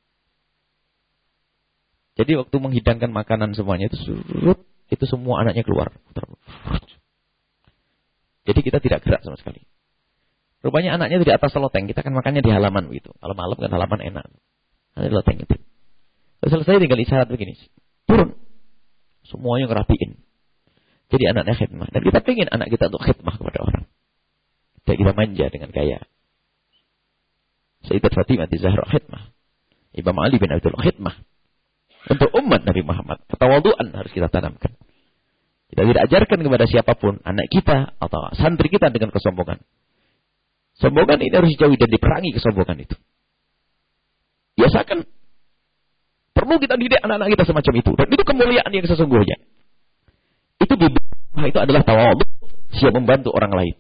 Jadi waktu menghidangkan makanan semuanya itu surut, itu semua anaknya keluar. Jadi kita tidak gerak sama sekali. Rupanya anaknya di atas loteng, kita kan makannya di halaman begitu. Kalau malam kan halaman enak. Ada loteng itu. Lalu selesai tinggal isyarat begini. Turun. Semuanya ngerapiin. Jadi anaknya khidmah. Dan kita pengen anak kita untuk khidmah kepada orang. Tidak kita manja dengan gaya. Sayyidat Fatimah di Zahra khidmah. Imam Ali bin Abi Thalib khidmah. Untuk umat Nabi Muhammad. Ketawaduan harus kita tanamkan. Kita tidak ajarkan kepada siapapun. Anak kita atau santri kita dengan kesombongan. Sombongan ini harus dijauhi dan diperangi kesombongan itu. Biasakan. Perlu kita didik anak-anak kita semacam itu. Dan itu kemuliaan yang sesungguhnya. Itu adalah tawadhu, siap membantu orang lain.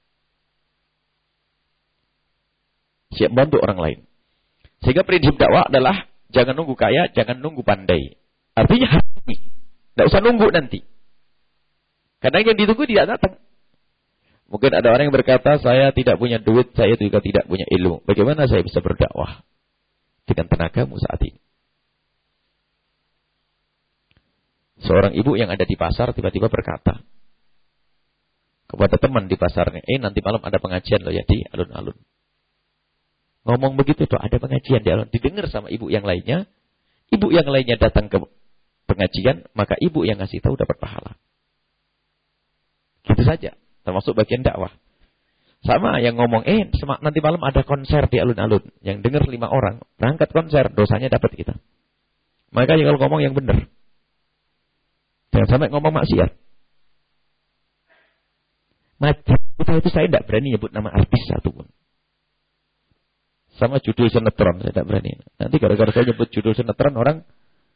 Siap membantu orang lain. Sehingga prinsip dakwah adalah jangan nunggu kaya, jangan nunggu pandai. Artinya hari ini. Tidak usah nunggu nanti. Karena yang ditunggu tidak datang. Mungkin ada orang yang berkata, saya tidak punya duit, saya juga tidak punya ilmu. Bagaimana saya bisa berdakwah dengan tenagamu saat ini? Seorang ibu yang ada di pasar tiba-tiba berkata kepada teman di pasarnya, nanti malam ada pengajian loh ya di alun-alun. Ngomong begitu tuh, ada pengajian di alun. Didengar sama ibu yang lainnya. Ibu yang lainnya datang ke pengajian, maka ibu yang ngasih tahu dapat pahala. Gitu saja, termasuk bagian dakwah. Sama yang ngomong, nanti malam ada konser di alun-alun. Yang dengar 5 orang, berangkat konser, dosanya dapat kita. Makanya kalau ngomong yang benar. Jangan sampai ngomong maksiat. Kita itu saya tidak berani nyebut nama artis satu pun. Sama judul sinetron, saya tidak berani. Nanti gara-gara saya nyebut judul sinetron, orang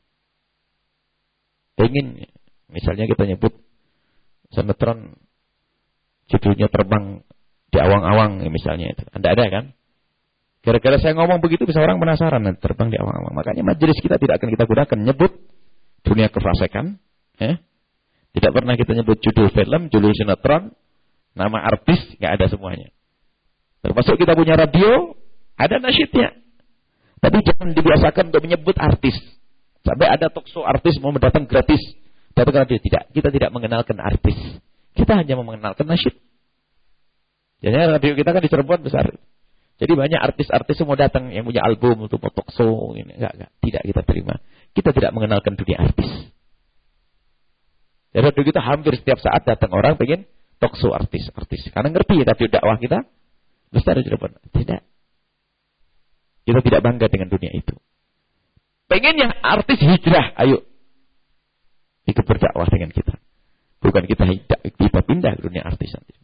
pengen, misalnya kita nyebut sinetron, judulnya Terbang di Awang-Awang, misalnya itu. Anda ada kan? Gara-gara saya ngomong begitu, bisa orang penasaran, terbang di awang-awang. Makanya majelis kita tidak akan kita gunakan nyebut dunia kefasikan. Tidak pernah kita nyebut judul film, judul sinetron, nama artis, nggak ada semuanya. Termasuk kita punya radio, ada nasyidnya. Tapi jangan dibiasakan untuk menyebut artis. Sampai ada talkshow artis mau datang gratis. Datang radio, tidak. Kita tidak mengenalkan artis. Kita hanya mengenalkan nasyid. Jadi radio kita kan di Cirebon besar. Jadi banyak artis-artis semua datang yang punya album untuk talkshow. Enggak. Tidak kita terima. Kita tidak mengenalkan dunia artis. Jadi radio kita hampir setiap saat datang orang pengen talkshow artis. Karena ngerti radio dakwah kita besar di Cirebon. Tidak. Kita tidak bangga dengan dunia itu. Pengen yang artis hijrah, ayo. Ikut berdakwah dengan kita. Bukan kita pindah ke dunia artis nanti.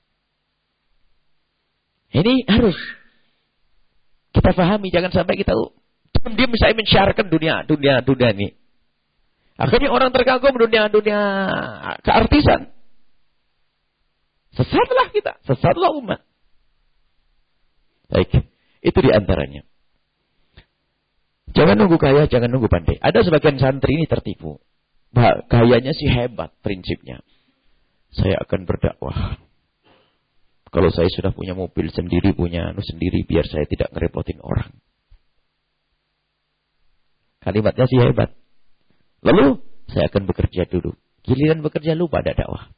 Ini harus kita pahami, jangan sampai kita Dia bisa mensyarkan dunia ini. Akhirnya orang terkagum dunia keartisan. Sesatlah kita, sesatlah umat. Baik, itu diantaranya. Jangan nunggu kaya, jangan nunggu pandai. Ada sebagian santri ini tertipu. Gayanya sih hebat prinsipnya. Saya akan berdakwah. Kalau saya sudah punya mobil sendiri, punya sendiri, biar saya tidak ngerepotin orang. Kalimatnya sih hebat. Lalu, saya akan bekerja dulu. Giliran bekerja lupa ada dakwah.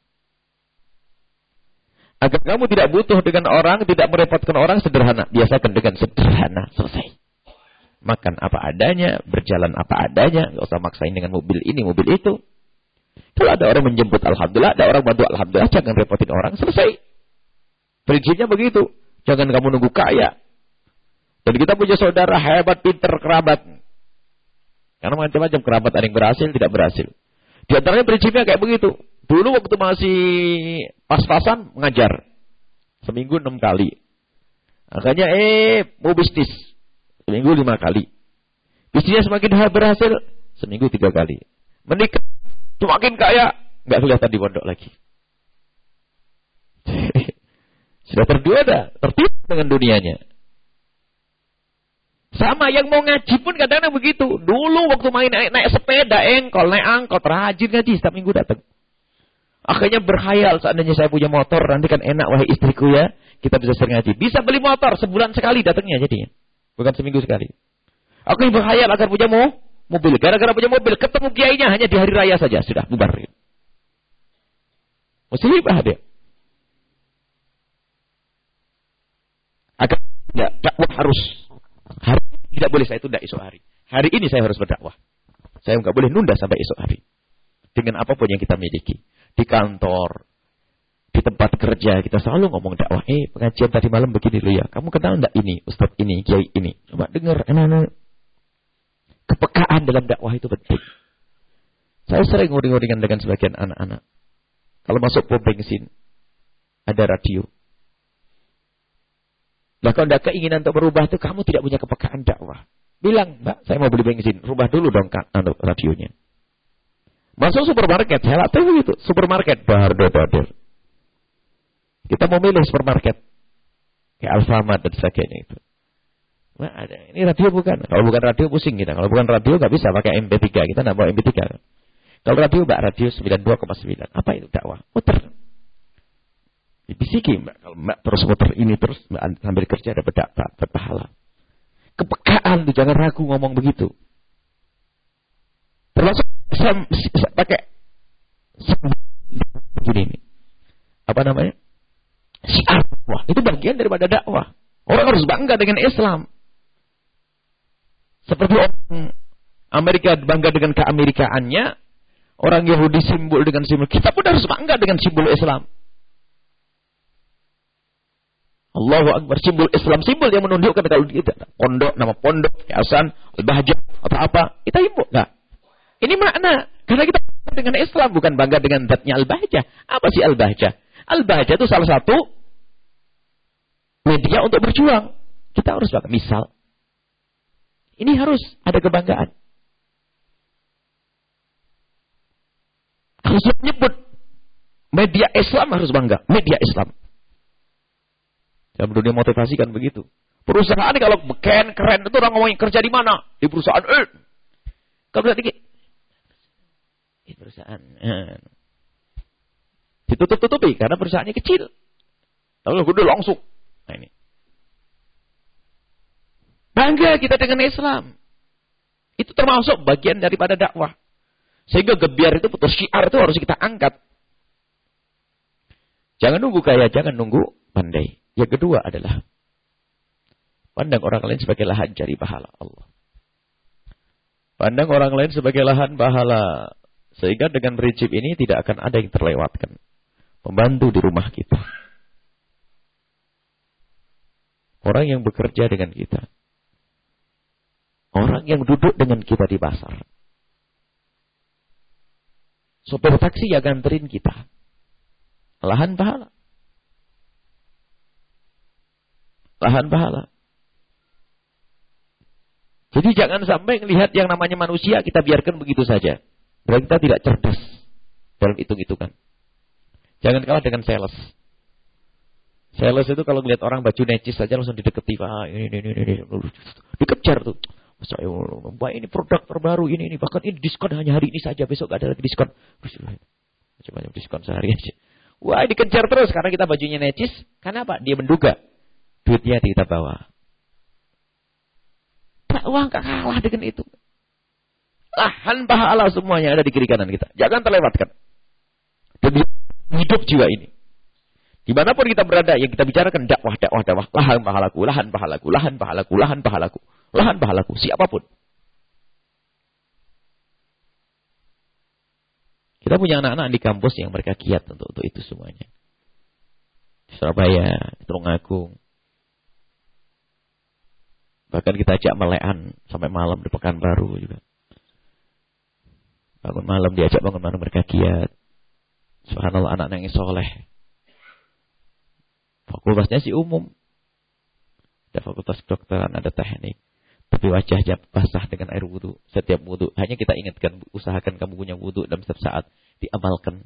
Agar kamu tidak butuh dengan orang, tidak merepotkan orang, sederhana. Biasakan dengan sederhana, selesai. Makan apa adanya, berjalan apa adanya, nggak usah maksain dengan mobil ini, mobil itu. Kalau ada orang menjemput, alhamdulillah, ada orang bantu, alhamdulillah, jangan repotin orang, selesai. Prinsipnya begitu. Jangan kamu nunggu kaya. Dan kita punya saudara hebat, pinter, kerabat. Karena macam-macam kerabat, ada yang berhasil, tidak berhasil. Di antaranya prinsipnya kayak begitu. Dulu waktu masih pas-pasan mengajar. Seminggu 6 kali. Makanya mau bisnis. Seminggu 5 kali. Bisnisnya semakin berhasil. Seminggu 3 kali. Menikah. Semakin kaya. Nggak kelihatan di pondok lagi. Sudah tertipu dengan dunianya. Sama yang mau ngaji pun kadang-kadang begitu. Dulu waktu main naik sepeda, naik angkot, rajin ngaji, setiap minggu datang. Akhirnya berkhayal, seandainya saya punya motor, nanti kan enak, wahai istriku ya, kita bisa sering ngaji. Bisa beli motor, sebulan sekali datangnya jadinya. Bukan seminggu sekali. Aku yang berkhayal agar punya mobil. Gara-gara punya mobil, ketemu kiainya hanya di hari raya saja, sudah bubar. Musibah dia. Agar dakwah harus. Hari ini tidak boleh saya tunda esok hari. Hari ini saya harus berdakwah. Saya nggak boleh nunda sampai esok hari. Dengan apapun yang kita miliki. Di kantor, di tempat kerja, kita selalu ngomong dakwah. Pengajian tadi malam begini loh ya. Kamu kenal enggak ini, ustadz ini, kiai ini? Coba dengar. Kepekaan dalam dakwah itu penting. Saya sering nguring-nguringan dengan sebagian anak-anak. Kalau masuk pom bensin, ada radio. Nah, kalau tidak keinginan untuk berubah itu, kamu tidak punya kepekaan dakwah. Bilang, Mbak, saya mau beli bensin. Rubah dulu dong radionya. Masuk supermarket, saya latih begitu. Supermarket, bader. Kita mau milih supermarket. Kayak Alfamart dan sebagainya itu. Nah, ada. Ini radio bukan. Kalau bukan radio, pusing kita. Kalau bukan radio, nggak bisa pakai MP3. Kita nggak bawa MP3. Kalau radio, Mbak, radio 92,9. Apa itu dakwah? Muter. Dibisiki, Mbak. Kalau Mbak terus muter ini, terus Mbak sambil kerja dapat pahala. Kepekaan tuh, jangan ragu ngomong begitu. Termasuk saya pakai begini. Apa namanya? Syiar dakwah. Itu bagian daripada dakwah. Orang harus bangga dengan Islam. Seperti orang Amerika bangga dengan keamerikaannya, orang Yahudi simbol dengan simbol. Kita pun harus bangga dengan simbol Islam. Allahu Akbar, simbol Islam, simbol yang menunjukkan kalau kita pondok, nama pondok, yayasan, al-bahjah atau apa, kita ibu enggak. Ini makna, karena kita bangga dengan Islam, bukan bangga dengan zatnya al-bahjah. Apa sih al-bahjah? Al-bahjah itu salah satu media untuk berjuang. Kita harus bangga. Misal, ini harus ada kebanggaan. Kalau saya menyebut media Islam harus bangga, media Islam. Dalam dunia motivasi kan begitu. Perusahaan ini kalau beken, keren, itu orang ngomongin kerja di mana? Di perusahaan. Kalau berarti di perusahaan. Ditutup-tutupi karena perusahaannya kecil. Lalu gede langsung. Nah ini. Bangga kita dengan Islam. Itu termasuk bagian daripada dakwah. Sehingga gebiar itu, putus syiar itu harus kita angkat. Jangan nunggu kaya, jangan nunggu pandai. Yang kedua adalah pandang orang lain sebagai lahan cari pahala Allah. Pandang orang lain sebagai lahan pahala. Sehingga dengan prinsip ini tidak akan ada yang terlewatkan. Pembantu di rumah kita. Orang yang bekerja dengan kita. Orang yang duduk dengan kita di pasar. Sopir taksi yang nganterin kita. Lahan pahala. Lahan pahala. Jadi jangan sampai melihat yang namanya manusia kita biarkan begitu saja. Berarti kita tidak cerdas dalam hitung-hitungan. Jangan kalah dengan sales. Sales itu kalau melihat orang baju necis saja langsung dideketi. Ini. Dikejar tuh. Masya Allah, Mbak ini produk terbaru ini. Bahkan ini diskon hanya hari ini saja. Besok gak ada lagi diskon. Macam-macam diskon sehari aja. Wah, dikejar terus karena kita bajunya necis. Karena apa? Dia menduga duitnya kita bawa. Dakwah gak kalah dengan itu. Lahan pahala semuanya ada di kiri kanan kita. Jangan terlewatkan. Demi hidup jiwa ini. Dimanapun kita berada, yang kita bicarakan dakwah. Lahan pahalaku. Siapapun. Kita punya anak-anak di kampus yang mereka giat untuk itu semuanya. Di Surabaya, di Tulungagung. Bahkan kita ajak melean sampai malam di Pekanbaru juga. Bangun malam diajak bangun malam mereka giat. Subhanallah, anak-anak yang soleh. Fakultasnya sih umum. Ada fakultas kedokteran, ada teknik. Tapi wajahnya basah dengan air wudu. Setiap wudu. Hanya kita ingatkan, usahakan kamu punya wudu dalam setiap saat. Diamalkan.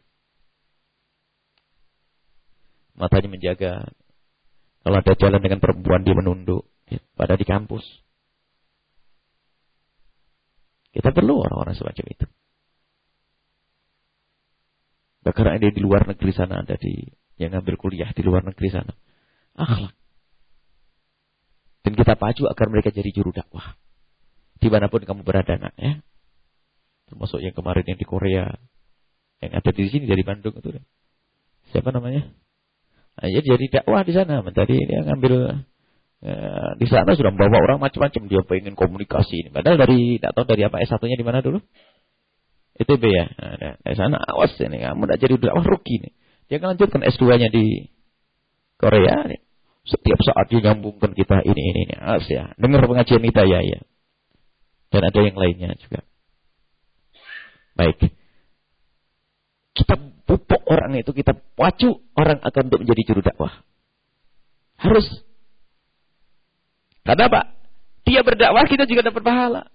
Matanya menjaga. Kalau ada jalan dengan perempuan, dia menunduk. Pada di kampus. Kita perlu orang-orang semacam itu. Karena ada di luar negeri sana, ada yang ngambil kuliah di luar negeri sana. Akhlak. Dan kita pacu agar mereka jadi juru dakwah. Dimanapun kamu berada, nak, ya. Termasuk yang kemarin yang di Korea. Yang ada di sini, dari Bandung itu. Siapa namanya? Nah, jadi dakwah di sana. Tadi dia ngambil, di sana sudah membawa orang macam-macam. Dia pengen komunikasi. Padahal tidak tahu dari apa, S1-nya di mana dulu? ITB ya. Nah, dari sana, awas ini. Kamu tidak jadi dakwah, rugi nih. Dia akan lanjutkan S2-nya di Korea nih. Setiap saat dia nyambungkan kita ini. Awas ya. Dengar pengajian kita ya. Dan ada yang lainnya juga. Baik. Kita pupuk orang itu. Kita pacu orang akan untuk menjadi juru dakwah. Harus. Karena apa? Dia berdakwah, kita juga dapat pahala.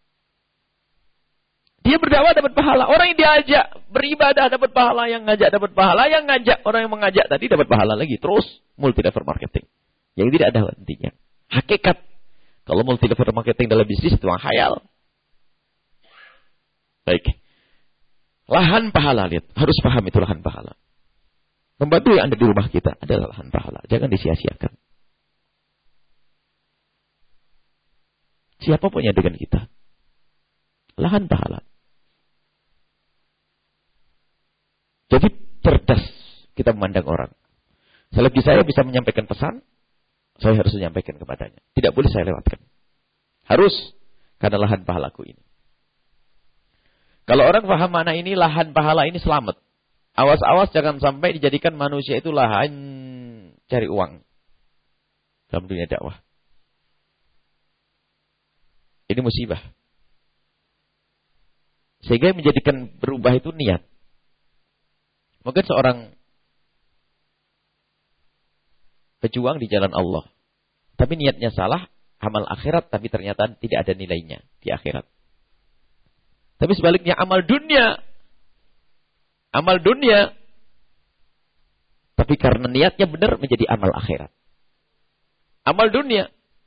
Dia berdakwah dapat pahala. Orang yang diajak beribadah dapat pahala. Yang ngajak dapat pahala. Yang ngajak, orang yang mengajak tadi dapat pahala lagi. Terus multi level marketing. Yang tidak ada hentinya. Hakikat. Kalau multi level marketing dalam bisnis itu khayal. Baik. Lahan pahala, lihat. Harus paham itu lahan pahala. Membantu yang ada di rumah kita adalah lahan pahala. Jangan disia-siakan. Siapapun yang dengan kita. Lahan pahala. Jadi cerdas kita memandang orang. Selagi saya bisa menyampaikan pesan, saya harus menyampaikan kepadanya. Tidak boleh saya lewatkan. Harus, karena lahan pahalaku ini. Kalau orang paham mana ini, lahan pahala ini selamat. Awas-awas jangan sampai dijadikan manusia itu lahan cari uang. Dalam dunia dakwah. Ini musibah. Sehingga menjadikan berubah itu niat. Mungkin seorang pejuang di jalan Allah. Tapi niatnya salah, amal akhirat, tapi ternyata tidak ada nilainya di akhirat. Tapi sebaliknya amal dunia. Tapi karena niatnya benar menjadi amal akhirat. Amal dunia.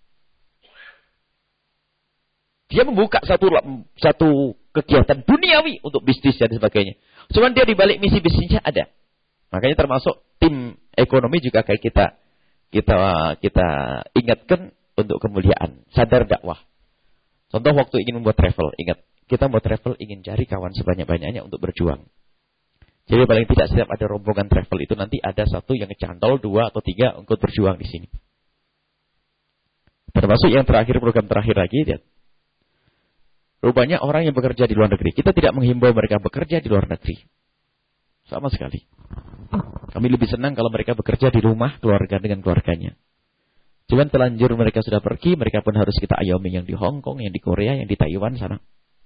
Dia membuka satu kegiatan duniawi untuk bisnis dan sebagainya. Cuman dia di balik misi bisnisnya ada. Makanya termasuk tim ekonomi juga kayak kita ingatkan untuk kemuliaan. Sadar dakwah. Contoh waktu ingin membuat travel. Ingat, kita mau travel ingin cari kawan sebanyak-banyaknya untuk berjuang. Jadi paling tidak setiap ada rombongan travel itu nanti ada satu yang ngecantol, 2 atau 3 untuk berjuang di sini. Termasuk yang terakhir, program terakhir lagi, lihat. Rupanya orang yang bekerja di luar negeri. Kita tidak menghimbau mereka bekerja di luar negeri. Sama sekali. Kami lebih senang kalau mereka bekerja di rumah keluarga dengan keluarganya. Cuman telanjur mereka sudah pergi, mereka pun harus kita ayomi yang di Hong Kong, yang di Korea, yang di Taiwan sana.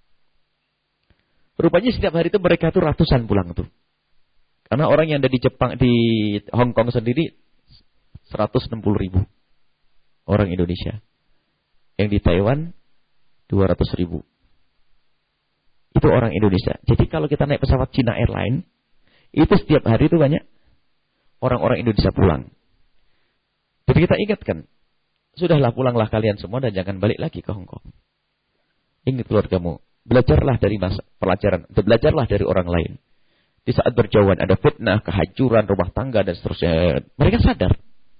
Rupanya setiap hari itu mereka tuh ratusan pulang tuh. Karena orang yang ada di Jepang, di Hong Kong sendiri 160.000 orang Indonesia. Yang di Taiwan 200.000. Itu orang Indonesia. Jadi kalau kita naik pesawat China Airline, itu setiap hari itu banyak orang-orang Indonesia pulang. Jadi kita ingatkan, sudahlah pulanglah kalian semua dan jangan balik lagi ke Hong Kong. Ingat keluargamu. Belajarlah dari pelajaran, belajarlah dari orang lain. Di saat berjauhan ada fitnah, kehancuran rumah tangga dan seterusnya. Mereka sadar.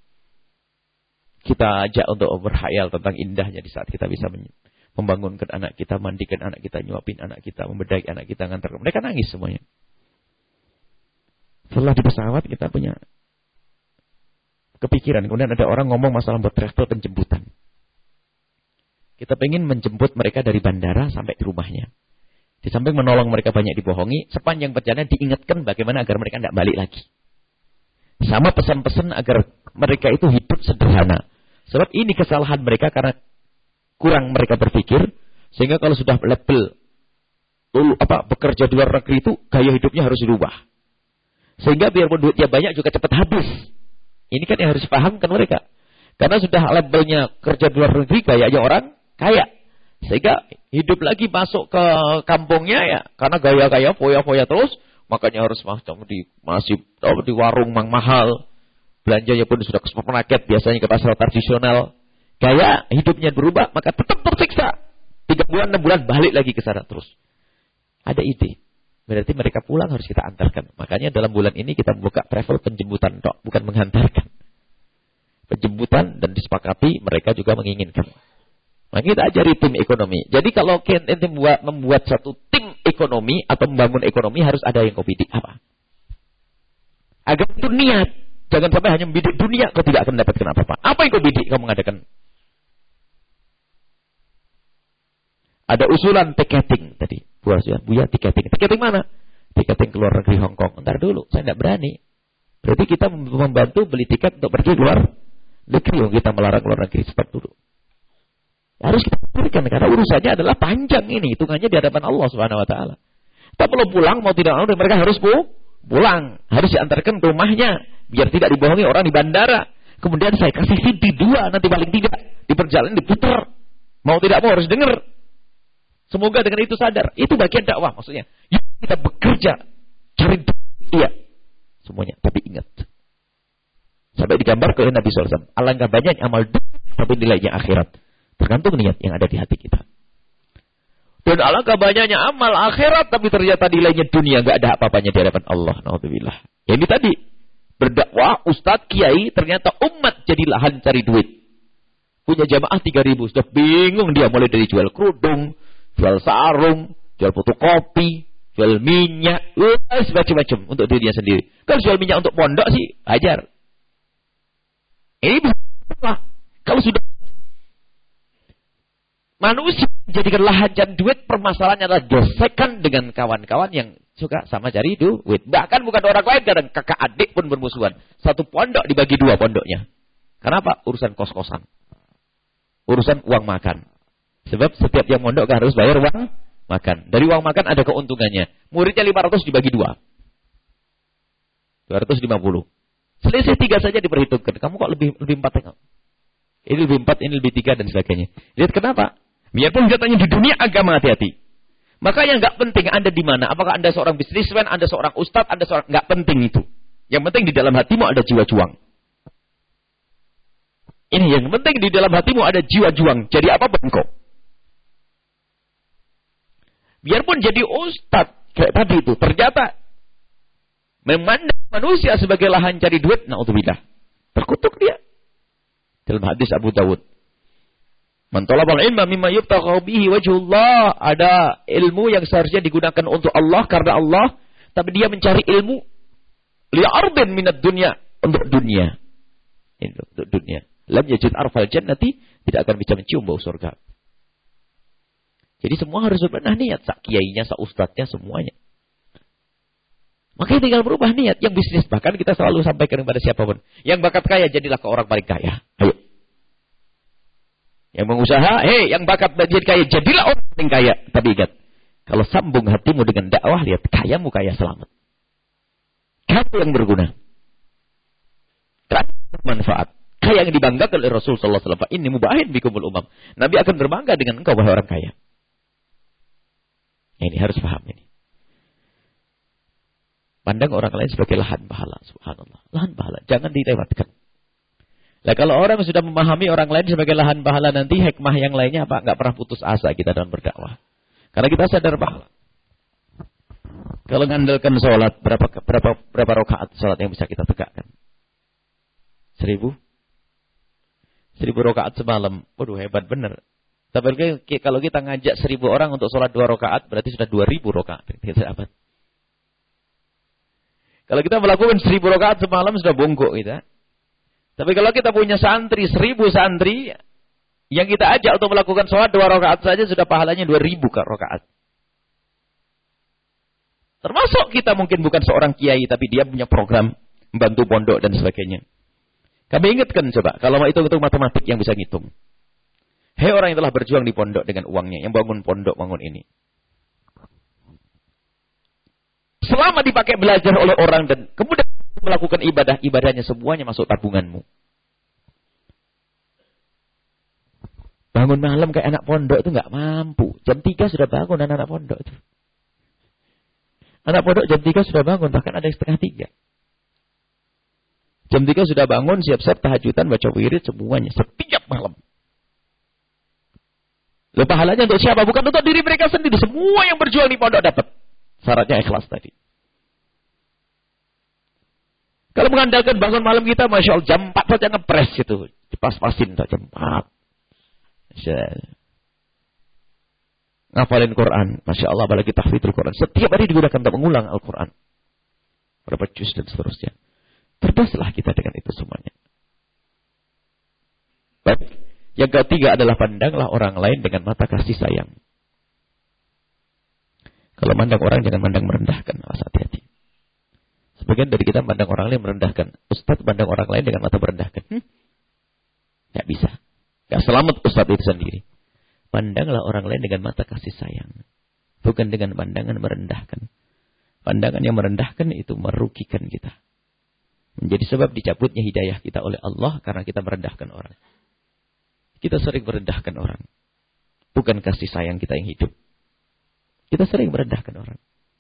Kita ajak untuk berkhayal tentang indahnya di saat kita bisa membangunkan anak kita, mandikan anak kita, nyuapin anak kita, membedai anak kita, ngantar. Mereka nangis semuanya. Setelah di pesawat kita punya kepikiran. Kemudian ada orang ngomong masalah buat travel penjemputan. Kita pengen menjemput mereka dari bandara sampai ke rumahnya. Di samping menolong mereka banyak dibohongi, sepanjang perjalanan diingatkan bagaimana agar mereka tidak balik lagi. Sama pesan-pesan agar mereka itu hidup sederhana. Sebab ini kesalahan mereka karena kurang mereka berpikir, sehingga kalau sudah level bekerja di luar negeri itu gaya hidupnya harus dirubah. Sehingga biarpun duitnya banyak juga cepat habis. Ini kan yang harus dipahamkan mereka. Karena sudah levelnya kerja di luar negeri gayanya orang kaya. Sehingga hidup lagi masuk ke kampungnya ya karena gaya-gaya foya-foya terus, makanya harus masih di warung mahal. Belanjanya pun sudah ke supermarket, biasanya ke pasar tradisional. Gaya hidupnya berubah, maka tetap tersiksa. 3 bulan, 6 bulan balik lagi ke sana terus. Ada ide. Berarti mereka pulang harus kita antarkan. Makanya dalam bulan ini kita buka travel penjemputan, bukan menghantarkan. Penjemputan dan disepakati mereka juga menginginkan. Maka kita ajari tim ekonomi. Jadi kalau kita membuat satu tim ekonomi atau membangun ekonomi harus ada yang kau bidik apa? Agar itu niat. Jangan sampai hanya membidik dunia kau tidak akan mendapatkan apa-apa. Apa yang kau bidik kau mengadakan? Ada usulan tiketing tadi. Buya tiketing. Tiketing mana? Tiketing keluar negeri Hong Kong. Ntar dulu, saya tidak berani. Berarti kita membantu beli tiket untuk pergi keluar negeri. Kita melarang keluar negeri. Stop dulu. Harus kita pikirkan karena urusannya adalah panjang ini. Hitungannya di hadapan Allah Subhanahu Wa Taala. Kita belum pulang, mau tidak mau mereka harus pulang. Harus diantarkan ke rumahnya. Biar tidak dibohongi orang di bandara. Kemudian saya kasih CD 2 nanti paling tidak. Di perjalanan diputar. Mau tidak mau harus dengar. Semoga dengan itu sadar. Itu bagian dakwah maksudnya. Yuk kita bekerja. Cari iya. Semuanya. Tapi ingat. Sampai digambar oleh Nabi SAW. Alangkah banyak amal dunia. Tapi nilainya akhirat. Tergantung niat yang ada di hati kita. Dan alangkah banyaknya amal akhirat. Tapi ternyata nilainya dunia. Gak ada apa-apanya di hadapan Allah. Na'udzubillah. Ya ini tadi. Berdakwah, ustadz, kiai. Ternyata umat jadi lahan cari duit. Punya jamaah 3.000. Sudah bingung dia. Mulai dari jual kerudung. Jual sarung, jual fotokopi, jual minyak, macam-macam untuk dirinya sendiri. Kalau jual minyak untuk pondok sih, ajar. Ini bisa. Kalau sudah manusia menjadikan lahan cari duit, permasalahannya adalah gesekan dengan kawan-kawan yang suka sama cari duit. Bahkan bukan orang lain, kadang kakak adik pun bermusuhan. Satu pondok dibagi 2 pondoknya. Kenapa? Urusan kos-kosan. Urusan uang makan. Sebab setiap yang mondok harus bayar uang makan. Dari uang makan ada keuntungannya. Muridnya 500 dibagi 2. 250. Selisih 3 saja diperhitungkan. Kamu kok lebih 4 tengok. Ini lebih 4, ini lebih 3 dan sebagainya. Lihat kenapa? Biarpun katanya di dunia agama hati-hati. Maka yang nggak penting Anda di mana. Apakah Anda seorang bisnismen, Anda seorang ustadz, Anda seorang nggak penting itu. Yang penting di dalam hatimu ada jiwa juang. Ini yang penting di dalam hatimu ada jiwa juang. Jadi apa engkau? Biarpun jadi ustadz, kayak tadi itu, ternyata memandang manusia sebagai lahan cari duit, na'udzubillah. Terkutuk dia. Dalam hadis Abu Dawud. Man talabal ilma mimma yubtagha bihi wajhullah. Ada ilmu yang seharusnya digunakan untuk Allah, karena Allah. Tapi dia mencari ilmu li'ardin minad dunya. Untuk dunia. Ini untuk dunia. Lam yajid arfal jannati. Tidak akan bisa mencium bau surga. Jadi semua harus bebenah niat. Sak kiainya, sak ustadznya, semuanya. Makanya tinggal berubah niat. Yang bisnis, bahkan kita selalu sampaikan kepada siapapun. Yang bakat kaya, jadilah ke orang paling kaya. Ayo. Yang mengusaha, yang bakat jadi kaya, jadilah orang paling kaya. Tapi ingat, kalau sambung hatimu dengan dakwah, lihat, kayamu kaya selamat. Kamu yang berguna. Kamu bermanfaat. Itulah yang dibanggakan oleh Rasul sallallahu alaihi wasallam. Inni mubahin bikumul umam. Nabi akan berbangga dengan engkau wahai orang kaya. Ini harus paham ini. Pandang orang lain sebagai lahan pahala, subhanallah. Lahan pahala, jangan dilewatkan. Nah, kalau orang sudah memahami orang lain sebagai lahan pahala, nanti hikmah yang lainnya apa? Enggak pernah putus asa kita dalam berdakwah. Karena kita sadar pahala. Kalau mengandalkan sholat, berapa rakaat sholat yang bisa kita tegakkan? 1000 rakaat semalam. Waduh, hebat benar. Tapi kalau kita ngajak 1000 orang untuk sholat 2 rakaat, berarti sudah 2000 rakaat. Kalau kita melakukan 1000 rakaat semalam, sudah bongkok kita. Tapi kalau kita punya santri, 1000 santri, yang kita ajak untuk melakukan sholat 2 rakaat saja, sudah pahalanya 2000 rakaat. Termasuk kita mungkin bukan seorang kiai, tapi dia punya program membantu pondok dan sebagainya. Kami ingatkan coba, kalau mau hitung-hitung matematik yang bisa ngitung. Hei orang yang telah berjuang di pondok dengan uangnya, yang bangun pondok, bangun ini. Selama dipakai belajar oleh orang dan kemudian melakukan ibadah, ibadahnya semuanya masuk tabunganmu. Bangun malam kayak anak pondok itu nggak mampu. Jam 3 sudah bangun anak-anak pondok itu. Anak pondok jam 3 sudah bangun, bahkan ada yang setengah 3. Jam 3 sudah bangun, siap-siap tahajudan, baca wirid, semuanya. Setiap malam. Lalu pahalanya untuk siapa? Bukan untuk diri mereka sendiri. Semua yang berjuang di pondok dapat. Syaratnya ikhlas tadi. Kalau mengandalkan bangun malam kita, Masya Allah, jam 4 saja ngepres itu. Pas-pasin jam 4. Ngafalin Quran. Masya Allah, apalagi tahfidzul Quran. Setiap hari digunakan untuk mengulang Al-Quran. Berapa juz dan seterusnya. Berdaslah kita dengan itu semuanya. Baik. Yang ketiga adalah pandanglah orang lain dengan mata kasih sayang. Kalau mandang orang, jangan mandang merendahkan. Awas hati-hati. Sebagian dari kita mandang orang lain merendahkan. Ustaz mandang orang lain dengan mata merendahkan. Nggak bisa. Nggak selamat Ustaz itu sendiri. Pandanglah orang lain dengan mata kasih sayang. Bukan dengan pandangan merendahkan. Pandangan yang merendahkan itu merugikan kita. Menjadi sebab dicabutnya hidayah kita oleh Allah karena kita merendahkan orang. Kita sering merendahkan orang. Bukan kasih sayang kita yang hidup. Kita sering merendahkan orang.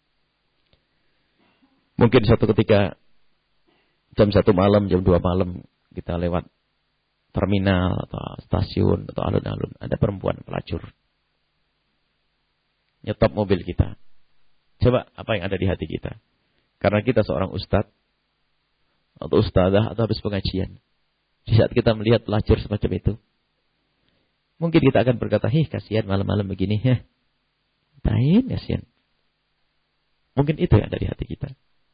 Mungkin suatu ketika jam 1 malam, jam 2 malam kita lewat terminal atau stasiun atau alun-alun, ada perempuan pelacur nyetop mobil kita. Coba apa yang ada di hati kita? Karena kita seorang ustadz atau ustadzah atau habis pengajian. Di saat kita melihat pelacur semacam itu, mungkin kita akan berkata, kasihan malam-malam begini. Kasihan. Mungkin itu yang ada di hati kita.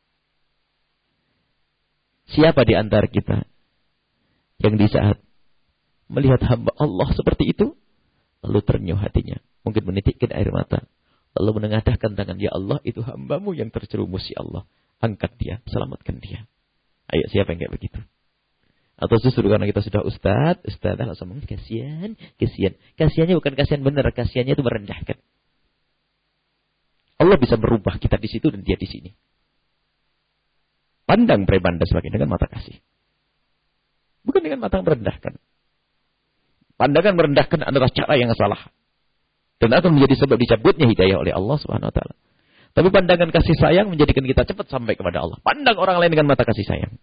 Siapa di antara kita yang di saat melihat hamba Allah seperti itu, lalu ternyuh hatinya, mungkin menitikkan air mata, lalu menengadahkan tangan, ya Allah, itu hambamu yang terjerumus, ya Allah, angkat dia, selamatkan dia. Ayo, siapa yang kayak begitu? Atau justru karena kita sudah ustadz langsung kasihan. Kasihannya bukan kasihan benar, kasihannya itu merendahkan. Allah bisa merubah kita di situ dan dia di sini. Pandang preman dan sebagainya dengan mata kasih. Bukan dengan mata merendahkan. Pandangan merendahkan adalah cara yang salah. Dan akan menjadi sebab dicabutnya hidayah oleh Allah Subhanahu wa taala. Tapi pandangan kasih sayang menjadikan kita cepat sampai kepada Allah. Pandang orang lain dengan mata kasih sayang.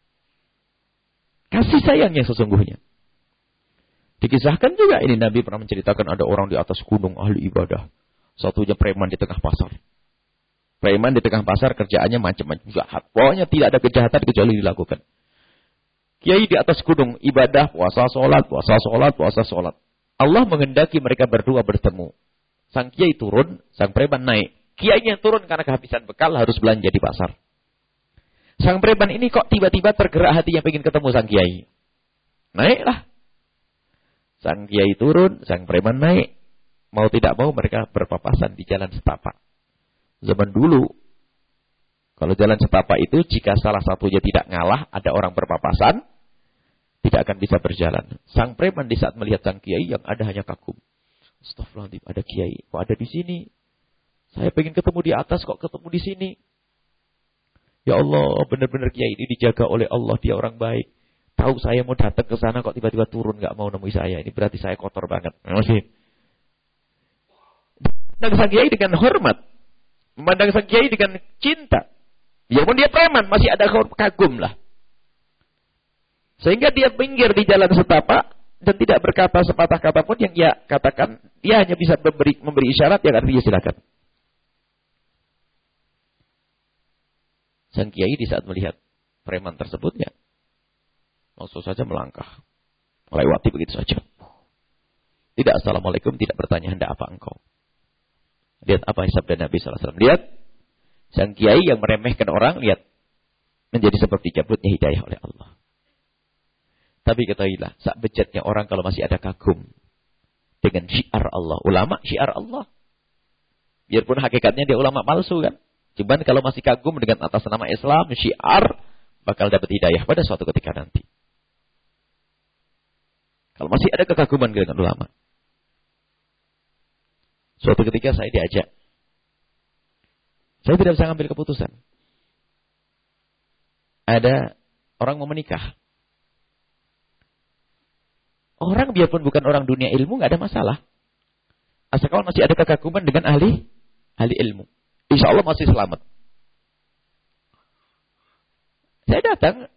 Kasih sayang yang sesungguhnya. Dikisahkan juga ini Nabi pernah menceritakan ada orang di atas gunung ahli ibadah. Satunya preman di tengah pasar. Preman di tengah pasar kerjaannya macam-macam jahat. Pokoknya tidak ada kejahatan kecuali dilakukan. Kiai di atas gunung, ibadah, puasa, sholat. Allah menghendaki mereka berdua bertemu. Sang kiai turun, sang preman naik. Kiainya turun karena kehabisan bekal harus belanja di pasar. Sang preman ini kok tiba-tiba tergerak hatinya pengen ketemu sang kiai. Naiklah. Sang kiai turun, sang preman naik. Mau tidak mau mereka berpapasan di jalan setapak. Zaman dulu, kalau jalan setapak itu, jika salah satunya tidak ngalah, ada orang berpapasan, tidak akan bisa berjalan. Sang preman di saat melihat sang kiai yang ada hanya kagum. Astagfirullahaladzim, ada kiai, kok ada di sini? Saya pengen ketemu di atas, kok ketemu di sini? Ya Allah, benar-benar kiai ini dijaga oleh Allah, dia orang baik. Tahu saya mau datang ke sana kok tiba-tiba turun nggak mau nemui saya. Ini berarti saya kotor banget. Masih. Memandang sang kiai dengan hormat. Memandang sang kiai dengan cinta. Biarpun dia preman, masih ada kagum lah. Sehingga dia pinggir di jalan setapak dan tidak berkata sepatah kata pun yang ia katakan. Dia hanya bisa memberi isyarat yang artinya silakan. Sang kiai di saat melihat preman tersebut ya langsung saja melangkah. Melewati begitu saja. Tidak assalamualaikum, tidak bertanya hendak apa engkau. Lihat apa sabda Nabi SAW. Lihat sang kiai yang meremehkan orang, lihat menjadi sebab dicabutnya hidayah oleh Allah. Tapi ketahuilah, saat bejatnya orang kalau masih ada kagum dengan syiar Allah. Ulama syiar Allah. Biarpun hakikatnya dia ulama palsu kan. Cuman kalau masih kagum dengan atas nama Islam, syiar, bakal dapat hidayah pada suatu ketika nanti. Kalau masih ada kekaguman dengan ulama. Suatu ketika saya diajak. Saya tidak bisa mengambil keputusan. Ada orang mau menikah. Orang biarpun bukan orang dunia ilmu, nggak ada masalah. Asalkan masih ada kekaguman dengan ahli ilmu. Insya Allah masih selamat. Saya datang.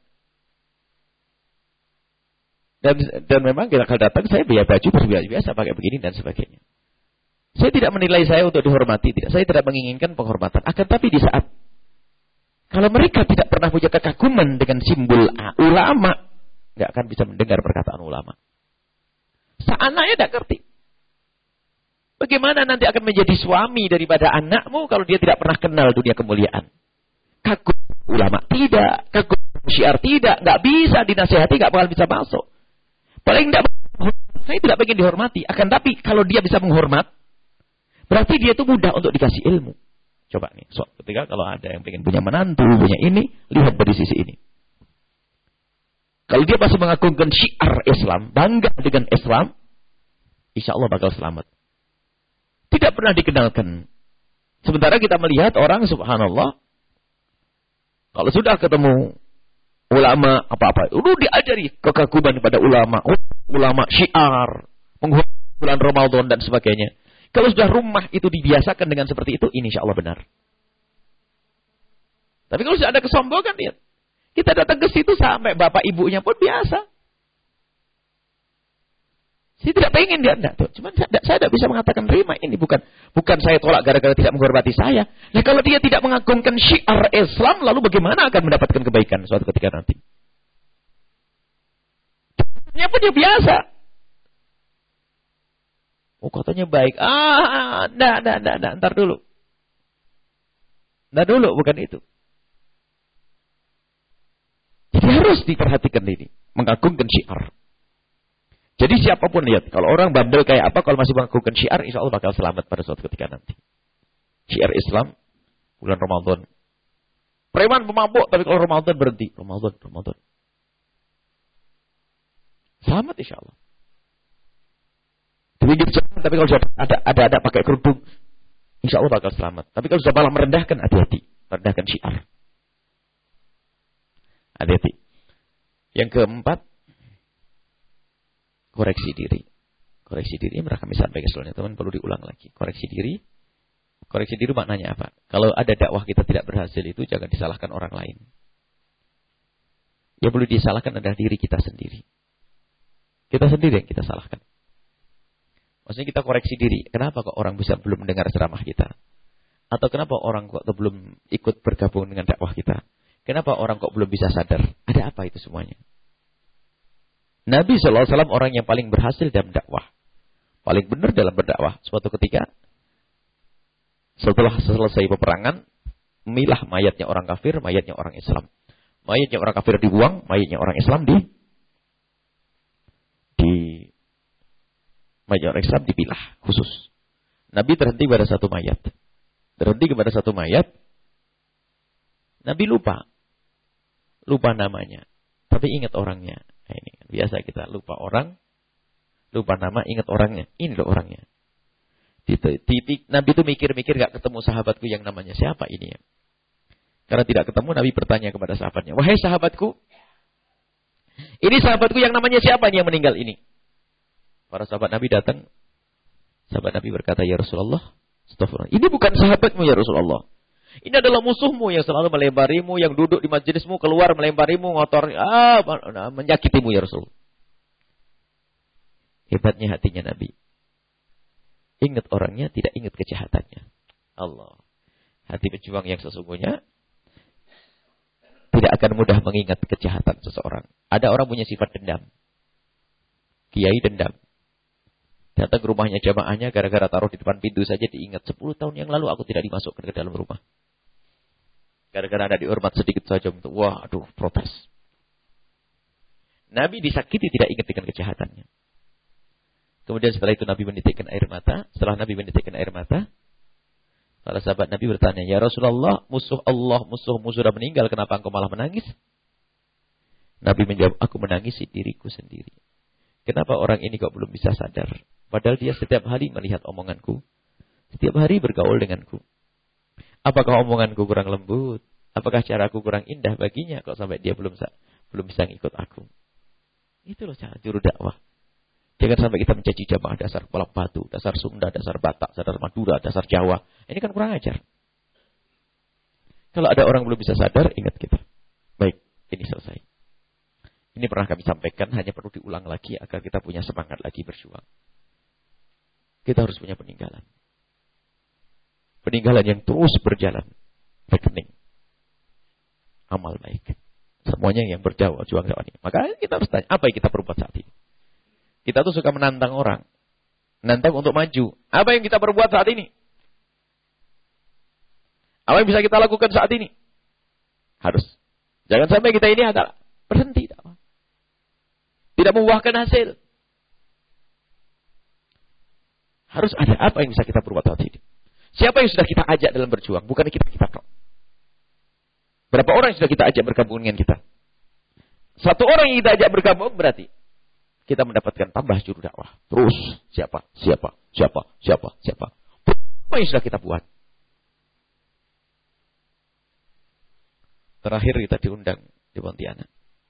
Dan memang kalau datang saya biar baju biasa pakai begini dan sebagainya. Saya tidak menilai saya untuk dihormati. Tidak. Saya tidak menginginkan penghormatan. Akan tapi di saat kalau mereka tidak pernah punya kekaguman dengan simbol ulama, nggak akan bisa mendengar perkataan ulama. Seanaknya tidak ngerti. Bagaimana nanti akan menjadi suami daripada anakmu kalau dia tidak pernah kenal dunia kemuliaan? Kagum ulama tidak, kagum syiar tidak, nggak bisa dinasihati, nggak bakal bisa masuk. Paling tidak, saya tidak pengen dihormati. Akan tapi kalau dia bisa menghormat, berarti dia itu mudah untuk dikasih ilmu. Coba nih, ketika kalau ada yang pengen punya menantu, punya ini, lihat dari sisi ini. Kalau dia masih mengagungkan syiar Islam, bangga dengan Islam, insya Allah bakal selamat. Tidak pernah dikenalkan. Sementara kita melihat orang, subhanallah, kalau sudah ketemu ulama apa-apa, udah diajari kekaguman kepada ulama syiar, menghormati bulan Ramadan dan sebagainya. Kalau sudah rumah itu dibiasakan dengan seperti itu, ini insya Allah benar. Tapi kalau sudah ada kesombongan, lihat. Kita datang ke situ sampai bapak ibunya pun biasa. Saya tidak pengen dia enggak tuh. Cuman saya tidak bisa mengatakan terima ini bukan saya tolak gara-gara tidak menghormati saya. Nah, kalau dia tidak mengagungkan syiar Islam, lalu bagaimana akan mendapatkan kebaikan suatu ketika nanti? Dia pun dia biasa. Oh, katanya baik. Ntar dulu. Ntar dulu, bukan itu. Jadi harus diperhatikan ini. Mengagungkan syiar. Jadi siapapun lihat, kalau orang bandel kayak apa, kalau masih mengagungkan syiar, insya Allah bakal selamat pada suatu ketika nanti. Syiar Islam, bulan Ramadan. Preman pemabuk, tapi kalau Ramadan berhenti. Ramadan. Selamat insya Allah. Di pinggir jalan, tapi kalau sudah ada pakai kerudung, insya Allah bakal selamat. Tapi kalau sudah malah merendahkan, hati-hati. Merendahkan syiar. Hati-hati. Yang keempat, koreksi diri. Koreksi diri, mereka kami sampaikan sebelumnya, teman perlu diulang lagi. Koreksi diri maknanya apa? Kalau ada dakwah kita tidak berhasil itu, jangan disalahkan orang lain. Yang perlu disalahkan adalah diri kita sendiri. Kita sendiri yang kita salahkan. Maksudnya kita koreksi diri. Kenapa kok orang bisa belum mendengar ceramah kita? Atau kenapa orang kok belum ikut bergabung dengan dakwah kita? Kenapa orang kok belum bisa sadar? Ada apa itu semuanya? Nabi SAW orang yang paling berhasil dalam dakwah. Paling benar dalam berdakwah. Suatu ketika, setelah selesai peperangan, memilah mayatnya orang kafir, mayatnya orang Islam. Mayatnya orang kafir dibuang, mayatnya orang Islam mayatnya orang Islam dipilah khusus. Nabi terhenti pada satu mayat. Nabi lupa namanya. Tapi ingat orangnya. Nah, ini kan biasa kita lupa orang, lupa nama, ingat orangnya. Ini loh orangnya. Nabi itu mikir-mikir gak ketemu sahabatku yang namanya siapa ini ya. Karena tidak ketemu, Nabi bertanya kepada sahabatnya, wahai sahabatku, Ini sahabatku yang namanya siapa nih yang meninggal ini? Para sahabat Nabi datang. Sahabat Nabi berkata, ya Rasulullah, astagfirullah. Ini bukan sahabatmu ya Rasulullah. Ini adalah musuhmu yang selalu melemparimu, yang duduk di majelismu, keluar melemparimu, ngotor, menyakitimu ya Rasul. Hebatnya hatinya Nabi. Ingat orangnya, tidak ingat kejahatannya. Allah. Hati pejuang yang sesungguhnya tidak akan mudah mengingat kejahatan seseorang. Ada orang punya sifat dendam. Kiai dendam. Datang ke rumahnya jamaahnya gara-gara taruh di depan pintu saja diingat. 10 tahun yang lalu aku tidak dimasukkan ke dalam rumah. Gara-gara ada dihormat sedikit saja. Wah, aduh, protes. Nabi disakiti tidak ingat dengan kejahatannya. Kemudian setelah itu Nabi menitikkan air mata. Setelah Nabi menitikkan air mata, para sahabat Nabi bertanya, ya Rasulullah, musuh Allah, musuhmu sudah meninggal, kenapa engkau malah menangis? Nabi menjawab, aku menangisi diriku sendiri. Kenapa orang ini kok belum bisa sadar? Padahal dia setiap hari melihat omonganku. Setiap hari bergaul denganku. Apakah omonganku kurang lembut? Apakah caraku kurang indah baginya? Kok sampai dia belum bisa ngikut aku? Itu loh cara juru dakwah. Jangan sampai kita mencaci jamaah dasar kepala batu, dasar Sunda, dasar Batak, dasar Madura, dasar Jawa. Ini kan kurang ajar. Kalau ada orang belum bisa sadar, ingat kita. Baik, ini selesai. Ini pernah kami sampaikan, hanya perlu diulang lagi agar kita punya semangat lagi berjuang. Kita harus punya peninggalan. Peninggalan yang terus berjalan. Rekening. Amal baik. Semuanya yang berjuang ini. Maka kita harus tanya, apa yang kita perbuat saat ini? Kita tuh suka menantang orang. Menantang untuk maju. Apa yang kita perbuat saat ini? Apa yang bisa kita lakukan saat ini? Harus. Jangan sampai kita ini adalah berhenti. Tidak membuahkan hasil. Harus ada apa yang bisa kita perbuat saat ini. Siapa yang sudah kita ajak dalam berjuang? Bukan kita. Berapa orang yang sudah kita ajak bergabung dengan kita? Satu orang yang kita ajak bergabung berarti kita mendapatkan tambah juru dakwah. Terus siapa? Apa yang sudah kita buat? Terakhir kita diundang di Pontianak.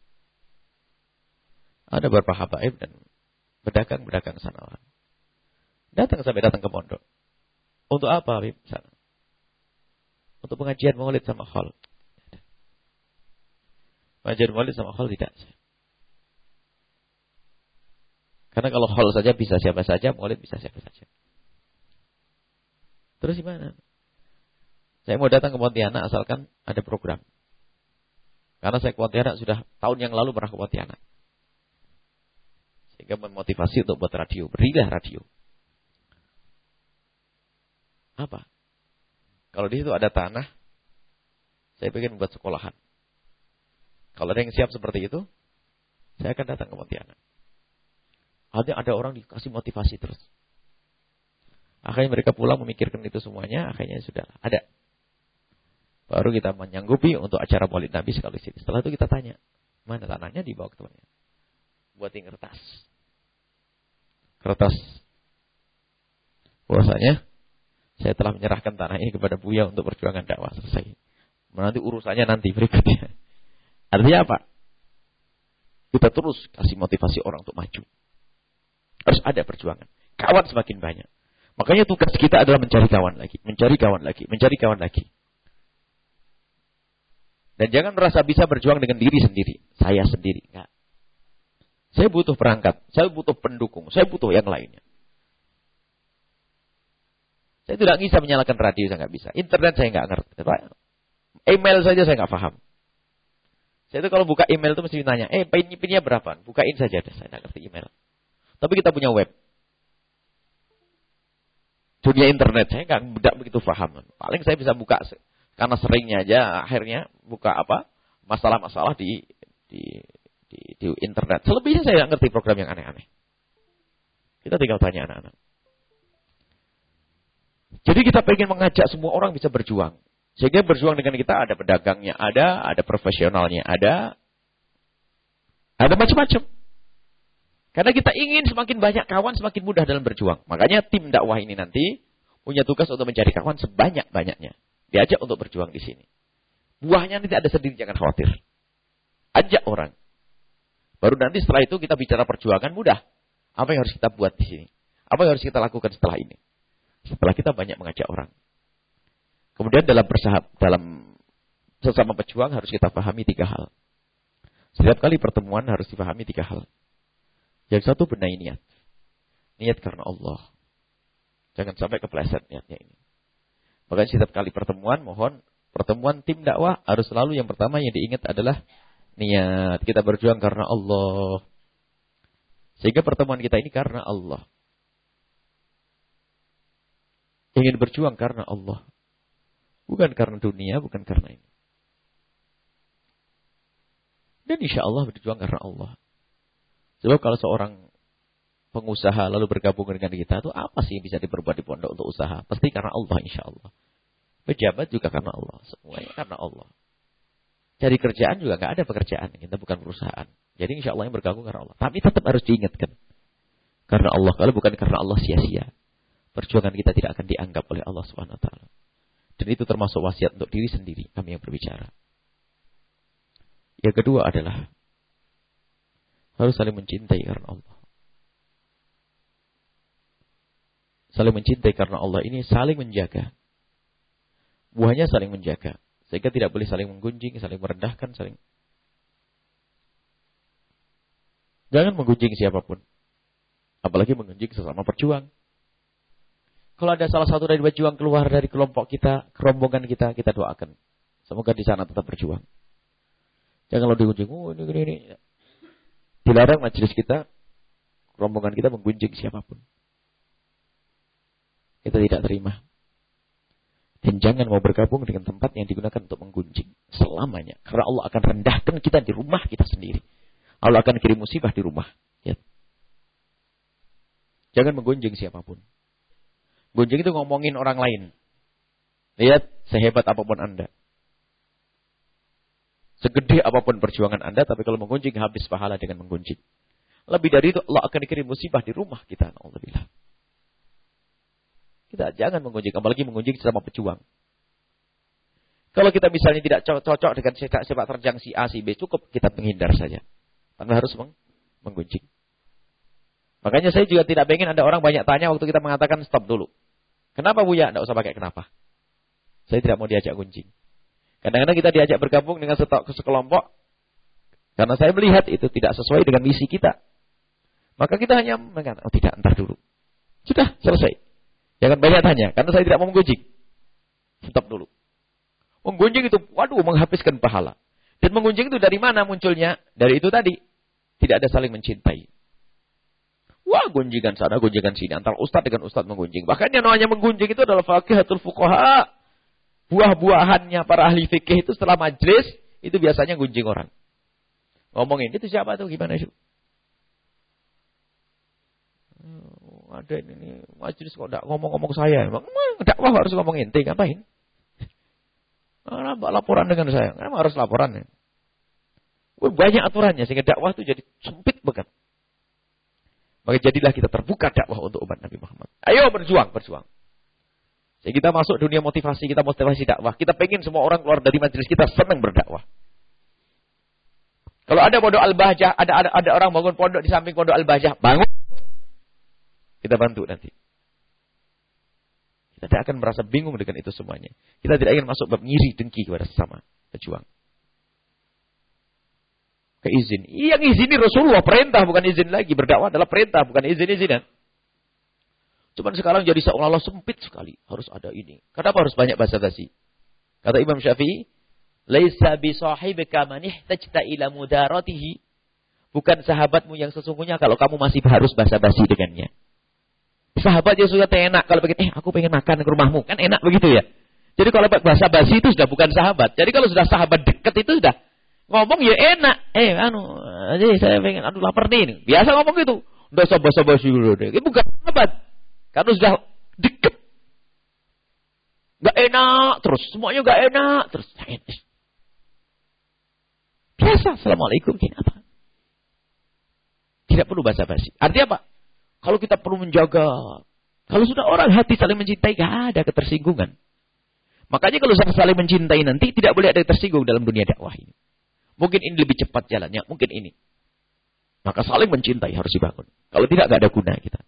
Ada beberapa habaib dan pedagang sana. Datang ke pondok. Untuk apa, Habib? Sana. Untuk pengajian maulid sama khol. Pengajian maulid sama khol tidak. Karena kalau khol saja bisa siapa saja, maulid bisa siapa saja. Terus gimana? Saya mau datang ke Pontianak asalkan ada program. Karena saya ke Pontianak sudah tahun yang lalu pernah ke Pontianak. Sehingga memotivasi untuk buat radio. Berilah radio. Apa? Kalau di situ ada tanah, saya ingin membuat sekolahan. Kalau ada yang siap seperti itu, saya akan datang ke Pontianak. Ada orang dikasih motivasi terus. Akhirnya mereka pulang memikirkan itu semuanya, akhirnya sudah ada. Baru kita menyanggupi untuk acara Maulid Nabi sekali sini. Setelah itu kita tanya, mana tanahnya? Dibawa ke temannya. Buatin kertas. Bahwasanya saya telah menyerahkan tanah ini kepada Buya untuk perjuangan dakwah. Selesai. Nanti urusannya nanti berikutnya. Artinya apa? Kita terus kasih motivasi orang untuk maju. Harus ada perjuangan. Kawan semakin banyak. Makanya tugas kita adalah mencari kawan lagi. Dan jangan merasa bisa berjuang dengan diri sendiri. Saya sendiri. Enggak. Saya butuh perangkat. Saya butuh pendukung. Saya butuh yang lainnya. Saya tidak bisa menyalakan radio, saya nggak bisa. Internet saya nggak ngerti. Email saja saya nggak paham. Saya itu kalau buka email itu mesti ditanya, PIN-nya berapa? Bukain saja deh, saya nggak ngerti email. Tapi kita punya web. Dunia internet saya nggak begitu paham. Paling saya bisa buka karena seringnya aja akhirnya buka masalah-masalah di internet. Selebihnya saya nggak ngerti program yang aneh-aneh. Kita tinggal tanya anak-anak. Jadi kita pengen mengajak semua orang bisa berjuang. Sehingga berjuang dengan kita ada pedagangnya, ada profesionalnya, ada macam-macam. Karena kita ingin semakin banyak kawan, semakin mudah dalam berjuang. Makanya tim dakwah ini nanti punya tugas untuk mencari kawan sebanyak-banyaknya. Diajak untuk berjuang di sini. Buahnya nanti ada sendiri, jangan khawatir. Ajak orang. Baru nanti setelah itu kita bicara perjuangan mudah. Apa yang harus kita buat di sini? Apa yang harus kita lakukan setelah ini? Setelah kita banyak mengajak orang. Kemudian dalam sesama pejuang harus kita pahami 3 hal. Setiap kali pertemuan harus dipahami 3 hal. Yang satu, benahi niat. Niat karena Allah. Jangan sampai kepleset niatnya ini. Makanya setiap kali pertemuan, mohon pertemuan tim dakwah harus selalu yang pertama yang diingat adalah niat. Kita berjuang karena Allah. Sehingga pertemuan kita ini karena Allah. Ingin berjuang karena Allah. Bukan karena dunia, bukan karena ini. Dan insya Allah berjuang karena Allah. Sebab kalau seorang pengusaha lalu bergabung dengan kita, itu apa sih yang bisa diperbuat di pondok untuk usaha? Pasti karena Allah insya Allah. Pejabat juga karena Allah. Semuanya karena Allah. Cari kerjaan juga nggak ada pekerjaan. Kita bukan perusahaan. Jadi insya Allah yang bergabung karena Allah. Tapi tetap harus diingatkan. Karena Allah. Kalau bukan karena Allah sia-sia. Perjuangan kita tidak akan dianggap oleh Allah SWT. Dan itu termasuk wasiat untuk diri sendiri. Kami yang berbicara. Yang kedua adalah harus saling mencintai karena Allah. Saling mencintai karena Allah ini saling menjaga. Buahnya saling menjaga. Sehingga tidak boleh saling menggunjing, saling merendahkan, Jangan menggunjing siapapun. Apalagi menggunjing sesama perjuang. Kalau ada salah satu dari pejuang keluar dari kelompok kita, kerombongan kita, kita doakan. Semoga di sana tetap berjuang. Jangan lo digunjing, ini. Dilarang majelis kita, rombongan kita menggunjing siapapun. Kita tidak terima. Dan jangan mau bergabung dengan tempat yang digunakan untuk menggunjing selamanya. Karena Allah akan rendahkan kita di rumah kita sendiri. Allah akan kirim musibah di rumah. Ya. Jangan menggunjing siapapun. Gunjing itu ngomongin orang lain. Lihat, sehebat apapun Anda. Segede apapun perjuangan Anda, tapi kalau menggunjing habis pahala dengan menggunjing. Lebih dari itu, Allah akan kirim musibah di rumah kita. Alhamdulillah. Kita jangan menggunjing, apalagi menggunjing sama pejuang. Kalau kita misalnya tidak cocok dengan sepak terjang si A, si B, cukup kita menghindar saja. Tanpa harus menggunjing. Makanya saya juga tidak pengen ada orang banyak tanya waktu kita mengatakan stop dulu. Kenapa Buya? Tidak usah pakai kenapa. Saya tidak mau diajak gunjing. Kadang-kadang kita diajak bergabung dengan sekelompok. Karena saya melihat itu tidak sesuai dengan misi kita. Maka kita hanya mengatakan, oh tidak, entar dulu. Sudah, selesai. Jangan banyak tanya, karena saya tidak mau menggunjing. Stop dulu. Menggunjing itu, waduh, menghabiskan pahala. Dan menggunjing itu dari mana munculnya? Dari itu tadi. Tidak ada saling mencintai. Wah, gunjingan sana, gunjingan sini. Antara ustadz dengan ustadz menggunjing. Bahkan yang namanya menggunjing itu adalah faqihatul fuqaha. Buah-buahannya para ahli fikih itu setelah majlis, itu biasanya gunjing orang. Ngomongin, itu siapa tuh? Gimana itu? Ada ini majlis kok enggak ngomong-ngomong saya. Emang dakwah harus ngomongin ente, ngapain? Kenapa laporan dengan saya? Kenapa harus laporan? Banyak aturannya sehingga dakwah itu jadi sempit banget. Maka jadilah kita terbuka dakwah untuk umat Nabi Muhammad. Ayo berjuang. Sehingga kita masuk dunia motivasi, kita motivasi dakwah. Kita pengen semua orang keluar dari majelis kita senang berdakwah. Kalau ada pondok Al-Bahjah, ada orang bangun pondok di samping pondok Al-Bahjah, bangun. Kita bantu nanti. Kita tidak akan merasa bingung dengan itu semuanya. Kita tidak ingin masuk bab ngiri dengki kepada sesama pejuang. Keizin. Yang izini Rasulullah, perintah bukan izin lagi. Berdakwah adalah perintah, bukan izin-izinan. Cuman sekarang jadi seolah-olah sempit sekali. Harus ada ini. Kenapa harus banyak basa-basi? Kata Imam Syafi'i, "Laisa bi sahibika man ihtajta ila mudaratihi." Bukan sahabatmu yang sesungguhnya kalau kamu masih harus basa-basi dengannya. Sahabat yang sudah enak kalau pengen, aku pengen makan ke rumahmu. Kan enak begitu ya. Jadi kalau basa-basi itu sudah bukan sahabat. Jadi kalau sudah sahabat dekat itu sudah ngomong ya enak. Saya pengen, lapar nih. Biasa ngomong gitu. Udah basa-basi dulu deh. Itu bukan sahabat. Karena sudah dekat. Gak enak terus. Semuanya gak enak terus. Biasa. Assalamualaikum. Apa? Tidak perlu basa-basi. Artinya apa? Kalau kita perlu menjaga. Kalau sudah orang hati saling mencintai, gak ada ketersinggungan. Makanya kalau saling mencintai nanti, tidak boleh ada tersinggung dalam dunia dakwah ini. Mungkin ini lebih cepat jalannya, mungkin ini. Maka saling mencintai harus dibangun. Kalau tidak, nggak ada guna kita.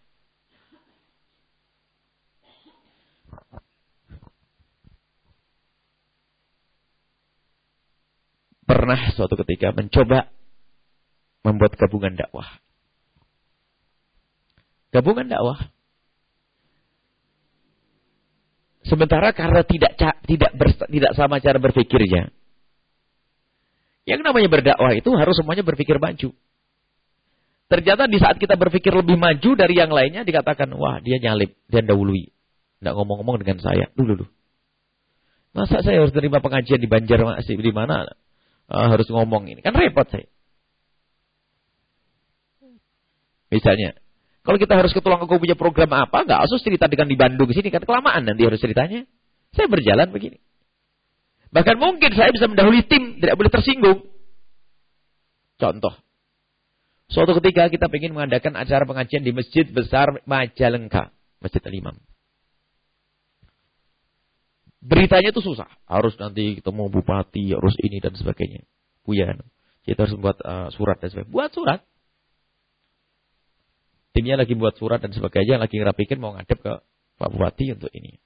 Pernah suatu ketika mencoba membuat gabungan dakwah. Gabungan dakwah. Sementara karena tidak sama cara berpikirnya. Yang namanya berdakwah itu harus semuanya berpikir maju. Ternyata di saat kita berpikir lebih maju dari yang lainnya, dikatakan, wah dia nyalip, dia dahului. Tidak ngomong-ngomong dengan saya. Dulu. Masa saya harus terima pengajian di Banjarmasin, di mana harus ngomong ini? Kan repot saya. Misalnya, kalau kita harus ke Tulungagung punya program apa, nggak harus cerita dengan di Bandung sini, kan kelamaan nanti harus ceritanya. Saya berjalan begini. Bahkan mungkin saya bisa mendahului tim, tidak boleh tersinggung. Contoh. Suatu ketika kita ingin mengadakan acara pengajian di Masjid Besar Majalengka. Masjid Al-Imam. Beritanya itu susah. Harus nanti ketemu bupati, harus ini dan sebagainya. Buya. Kita harus membuat surat dan sebagainya. Buat surat. Timnya lagi buat surat dan sebagainya. Lagi ngerapikin mau ngadep ke Pak Bupati untuk ini.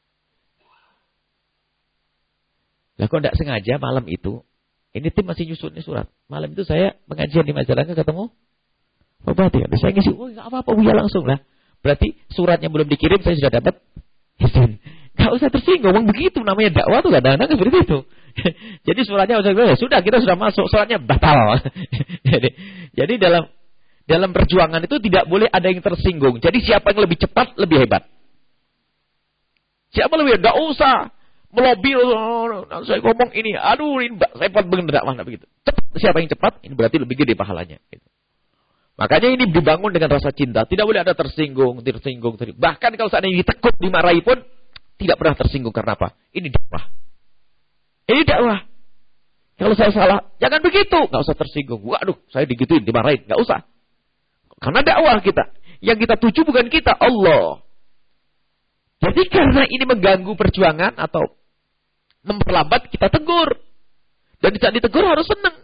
Lah kok tidak sengaja malam itu. Ini tim masih nyusun surat. Malam itu saya pengajian di Majalengka ketemu Pak Bupati. Saya ngisi, oh nggak apa-apa Buya langsung lah. Berarti suratnya belum dikirim, saya sudah dapat izin. Gak usah tersinggung, begitu namanya dakwah tuh kadang-kadang seperti itu. Jadi suratnya sudah kita sudah masuk, suratnya batal. jadi dalam perjuangan itu tidak boleh ada yang tersinggung. Jadi siapa yang lebih cepat lebih hebat. Siapa lebih gak usah melobi, saya ngomong ini, aduh ini saya cepat bener dakwah begitu. Siapa yang cepat ini berarti lebih gede pahalanya. Gitu. Makanya ini dibangun dengan rasa cinta, tidak boleh ada tersinggung. Bahkan kalau seandainya ditekuk, dimarahi pun tidak pernah tersinggung. Karena apa? Ini dakwah. Ini dakwah. Kalau saya salah, jangan begitu. Nggak usah tersinggung. Waduh, saya digituin, dimarahin. Nggak usah. Karena dakwah kita. Yang kita tuju bukan kita, Allah. Jadi karena ini mengganggu perjuangan atau memperlambat, kita tegur. Dan saat ditegur harus senang.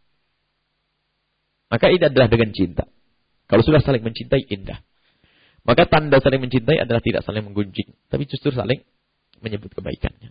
Maka ini adalah dengan cinta. Kalau sudah saling mencintai, indah. Maka tanda saling mencintai adalah tidak saling menggunjing. Tapi justru saling menyebut kebaikannya.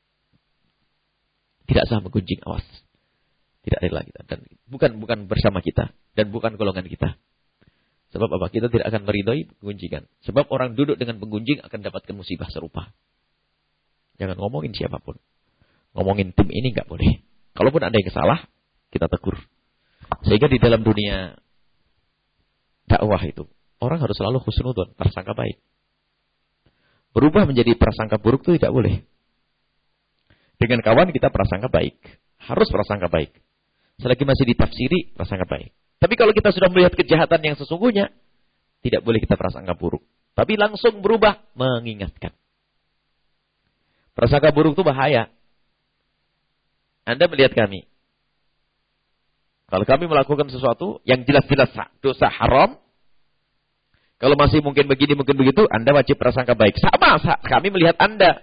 Tidak sah menggunjing, awas. Tidak rela kita. Dan bukan bersama kita. Dan bukan golongan kita. Sebab apa? Kita tidak akan meridhoi gunjingan. Sebab orang duduk dengan penggunjing akan dapatkan musibah serupa. Jangan ngomongin siapapun. Ngomongin tim ini nggak boleh. Kalaupun ada yang salah, kita tegur. Sehingga di dalam dunia dakwah itu, orang harus selalu husnudon, prasangka baik. Berubah menjadi prasangka buruk itu tidak boleh. Dengan kawan kita prasangka baik. Harus prasangka baik. Selagi masih ditafsiri, prasangka baik. Tapi kalau kita sudah melihat kejahatan yang sesungguhnya, tidak boleh kita prasangka buruk. Tapi langsung berubah, mengingatkan. Prasangka buruk itu bahaya. Anda melihat kami. Kalau kami melakukan sesuatu yang jelas-jelas dosa haram, kalau masih mungkin begini, mungkin begitu, Anda wajib prasangka baik. Sama, kami melihat Anda.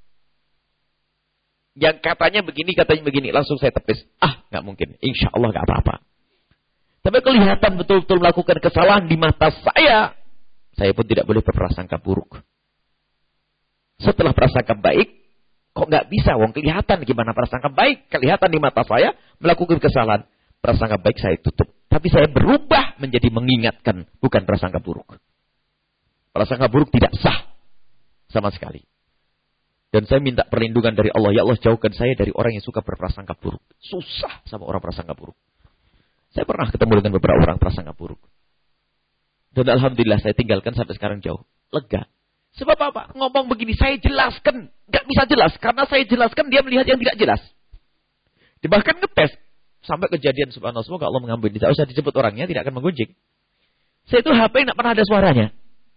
Yang katanya begini, langsung saya tepis. Nggak mungkin. Insya Allah nggak apa-apa. Tapi kelihatan betul-betul melakukan kesalahan di mata saya pun tidak boleh berprasangka buruk. Setelah prasangka baik, kok nggak bisa? Wong kelihatan gimana prasangka baik? Kelihatan di mata saya melakukan kesalahan. Prasangka baik saya tutup. Tapi saya berubah menjadi mengingatkan, bukan prasangka buruk. Prasangka buruk tidak sah sama sekali. Dan saya minta perlindungan dari Allah. Ya Allah, jauhkan saya dari orang yang suka berprasangka buruk. Susah sama orang prasangka buruk. Saya pernah ketemu dengan beberapa orang prasangka buruk. Dan alhamdulillah saya tinggalkan sampai sekarang jauh. Lega. Sebab apa? Ngomong begini saya jelaskan. Gak bisa jelas. Karena saya jelaskan dia melihat yang tidak jelas. Dia bahkan ngetes. Sampai kejadian subhanallah. Semoga Allah mengampuni. Tidak usah disebut orangnya. Tidak akan menggunjing. Saya itu HP tidak pernah ada suaranya.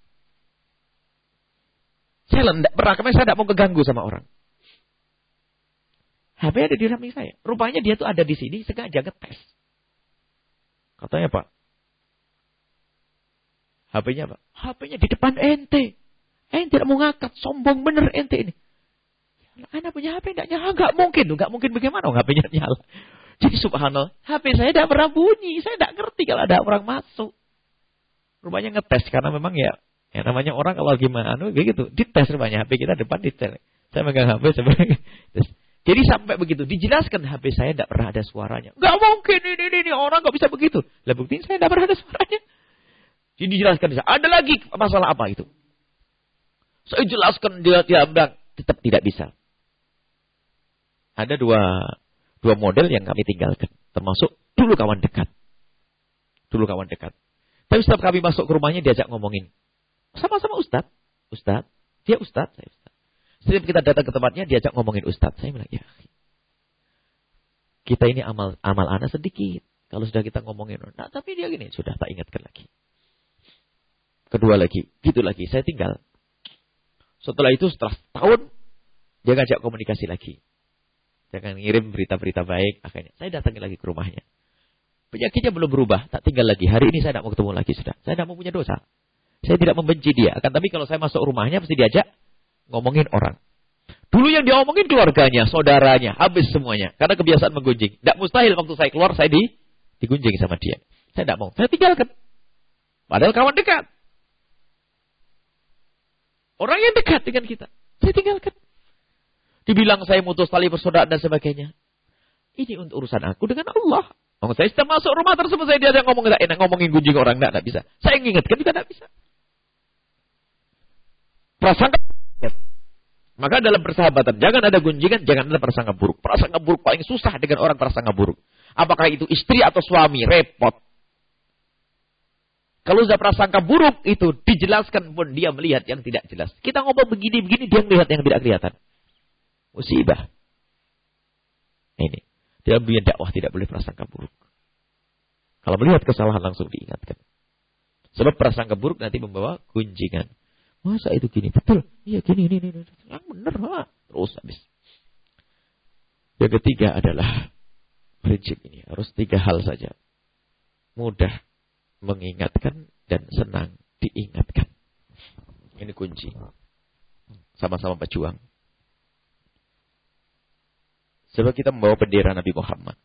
Saya tidak pernah. Karena saya tidak mau keganggu sama orang. HP ada di samping saya. Rupanya dia tuh ada di sini. Sengaja ngetes. Katanya Pak. HP-nya apa? HP-nya di depan ente. Ente tidak mau ngangkat. Sombong bener ente ini. Anak punya HP tidak nyala. Nggak mungkin. Nggak mungkin bagaimana HP-nya nyala. Jadi subhanallah, HP saya tidak pernah bunyi. Saya tidak ngerti kalau ada orang masuk. Rupanya ngetes, karena memang ya namanya orang kalau gimana, kayak gitu. Dites rupanya, HP kita depan dites. Saya megang HP, jadi sampai begitu, dijelaskan HP saya tidak pernah ada suaranya. Nggak mungkin, ini orang nggak bisa begitu. Lah buktiin saya tidak pernah ada suaranya. Jadi dijelaskan, ada lagi masalah apa itu? Saya jelaskan, dia bilang, tetap tidak bisa. Ada dua model yang kami tinggalkan. Termasuk dulu kawan dekat. Tapi setiap kami masuk ke rumahnya diajak ngomongin. Sama-sama Ustadz. Dia Ustadz, saya Ustadz. Setiap kita datang ke tempatnya diajak ngomongin Ustadz. Saya bilang, ya kita ini amal anak sedikit. Kalau sudah kita ngomongin. Nah, tapi dia gini, sudah tak ingatkan lagi. Kedua lagi, gitu lagi. Saya tinggal. Setelah itu, setelah tahun, dia ngajak komunikasi lagi. Jangan ngirim berita-berita baik. Akhirnya saya datangi lagi ke rumahnya. Penyakitnya belum berubah. Tak tinggal lagi. Hari ini saya tidak mau ketemu lagi sudah. Saya tidak mau punya dosa. Saya tidak membenci dia. Akan tapi kalau saya masuk rumahnya pasti diajak ngomongin orang. Dulu yang dia omongin keluarganya, saudaranya. Habis semuanya. Karena kebiasaan menggunjing. Tidak mustahil waktu saya keluar saya digunjing sama dia. Saya tidak mau. Saya tinggalkan. Padahal kawan dekat. Orang yang dekat dengan kita. Saya tinggalkan. Dibilang saya mutus tali persaudaraan dan sebagainya. Ini untuk urusan aku dengan Allah. Saya sudah masuk rumah tersebut, saya diajak ngomong, tidak enak ngomongin gunjing orang, tidak bisa. Saya ingatkan juga tidak bisa. Prasangka. Maka dalam persahabatan, jangan ada gunjingan, jangan ada prasangka buruk. Prasangka buruk paling susah dengan orang prasangka buruk. Apakah itu istri atau suami, repot. Kalau sudah prasangka buruk itu dijelaskan pun dia melihat yang tidak jelas. Kita ngomong begini-begini, dia melihat yang tidak kelihatan. Musibah. Ini. Dalam dunia dakwah tidak boleh prasangka buruk. Kalau melihat kesalahan langsung diingatkan. Sebab prasangka buruk nanti membawa gunjingan. Masa itu gini? Betul. Iya gini. Yang benar. Terus habis. Yang ketiga adalah prinsip ini. Harus 3 hal saja. Mudah mengingatkan dan senang diingatkan. Ini kunci. Sama-sama berjuang. Sebab kita membawa bendera Nabi Muhammad.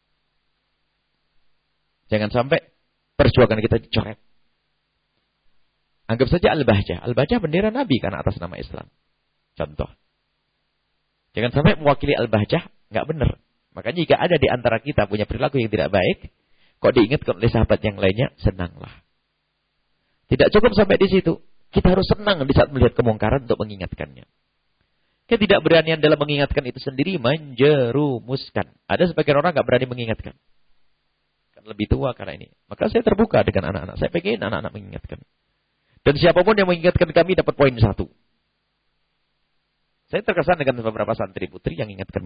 Jangan sampai perjuangan kita dicoret. Anggap saja Al-Bahjah. Al-Bahjah bendera Nabi karena atas nama Islam. Contoh. Jangan sampai mewakili Al-Bahjah nggak benar. Makanya jika ada di antara kita punya perilaku yang tidak baik, kok diingatkan oleh sahabat yang lainnya, senanglah. Tidak cukup sampai di situ. Kita harus senang di saat melihat kemungkaran untuk mengingatkannya. Ketidakberanian dalam mengingatkan itu sendiri menjerumuskan. Ada sebagian orang nggak berani mengingatkan. Kan lebih tua karena ini. Maka saya terbuka dengan anak-anak. Saya pengen anak-anak mengingatkan. Dan siapapun yang mengingatkan kami dapat poin 1. Saya terkesan dengan beberapa santri putri yang ingatkan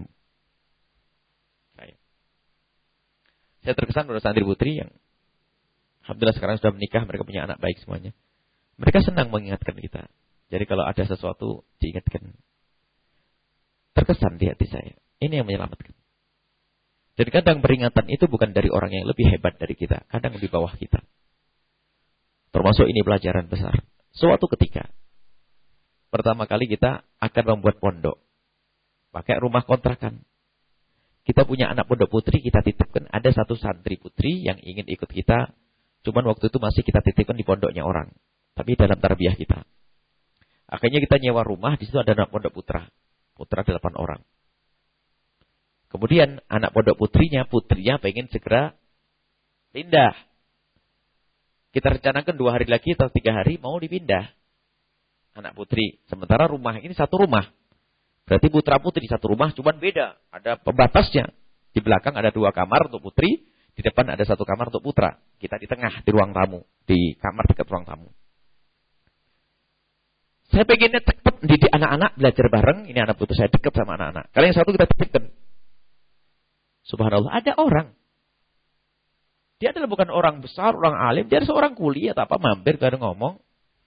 saya terkesan pada santri putri yang alhamdulillah sekarang sudah menikah. Mereka punya anak baik semuanya. Mereka senang mengingatkan kita. Jadi kalau ada sesuatu diingatkan. Terkesan di hati saya. Ini yang menyelamatkan. Dan kadang peringatan itu bukan dari orang yang lebih hebat dari kita. Kadang di bawah kita. Termasuk ini pelajaran besar. Suatu ketika. Pertama kali kita akan membuat pondok. Pakai rumah kontrakan. Kita punya anak pondok putri, kita titipkan. Ada satu santri putri yang ingin ikut kita. Cuman waktu itu masih kita titipkan di pondoknya orang. Tapi dalam tarbiyah kita. Akhirnya kita nyewa rumah. Di situ ada anak pondok putra. Putra 8 orang. Kemudian anak pondok putrinya pengen segera pindah. Kita rencanakan 2 hari lagi atau 3 hari mau dipindah. Anak putri. Sementara rumah ini satu rumah. Berarti putra putri satu rumah cuman beda. Ada pembatasnya. Di belakang ada 2 kamar untuk putri. Di depan ada 1 kamar untuk putra. Kita di tengah di ruang tamu. Di kamar dekat ruang tamu. Saya pengennya cepat didik anak-anak belajar bareng. Ini anak putus saya dekat sama anak-anak. Kalau yang satu kita titipkan. Subhanallah, ada orang. Dia adalah bukan orang besar, orang alim. Dia adalah seorang kuliah atau apa, mampir, gak ada ngomong.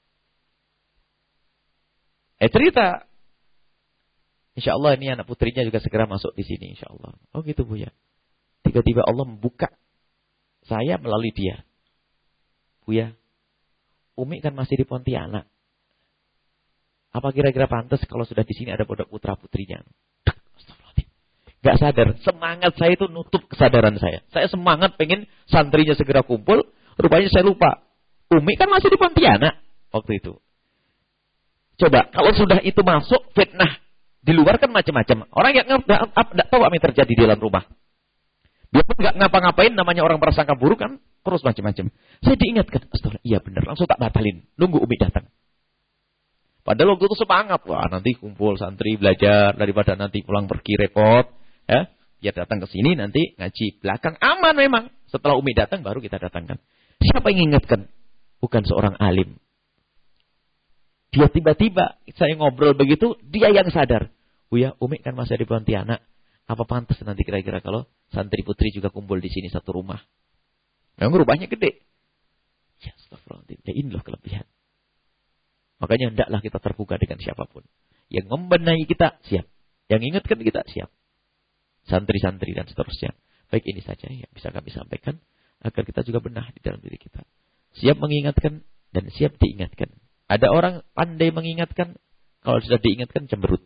Cerita. Insya Allah ini anak putrinya juga segera masuk di sini. Insya Allah. Oh gitu Bu ya. Tiba-tiba Allah membuka saya melalui dia. Bu ya, Umi kan masih di Pontianak. Apa kira-kira pantas kalau sudah di sini ada pondok putra-putrinya? Gak sadar. Semangat saya itu nutup kesadaran saya. Saya semangat pengen santrinya segera kumpul. Rupanya saya lupa. Umi kan masih di Pontianak waktu itu. Coba, kalau sudah itu masuk, fitnah. Di luar kan macam-macam. Orang yang nggak tahu apa yang terjadi di dalam rumah. Biarpun nggak ngapa-ngapain, namanya orang prasangka buruk kan, terus macam-macam. Saya diingatkan, astagfirullah, iya benar, langsung tak batalin. Nunggu Umi datang. Padahal waktu itu semangat. Wah, nanti kumpul santri belajar, daripada nanti pulang pergi repot. Ya, biar datang ke sini nanti ngaji belakang aman memang. Setelah Umi datang baru kita datangkan. Siapa yang ingatkan? Bukan seorang alim. Dia tiba-tiba saya ngobrol begitu, dia yang sadar. Buya, Umi kan masih di Pontianak. Apa pantas nanti kira-kira kalau santri putri juga kumpul di sini satu rumah? Memang rumahnya gede. Ya, astagfirullahaladzim. Ya, inilah kelebihan. Makanya hendaklah kita terbuka dengan siapapun. Yang membenahi kita, siap. Yang ingatkan kita, siap. Santri-santri dan seterusnya. Baik, ini saja yang bisa kami sampaikan agar kita juga benah di dalam diri kita. Siap mengingatkan dan siap diingatkan. Ada orang pandai mengingatkan, kalau sudah diingatkan cemberut.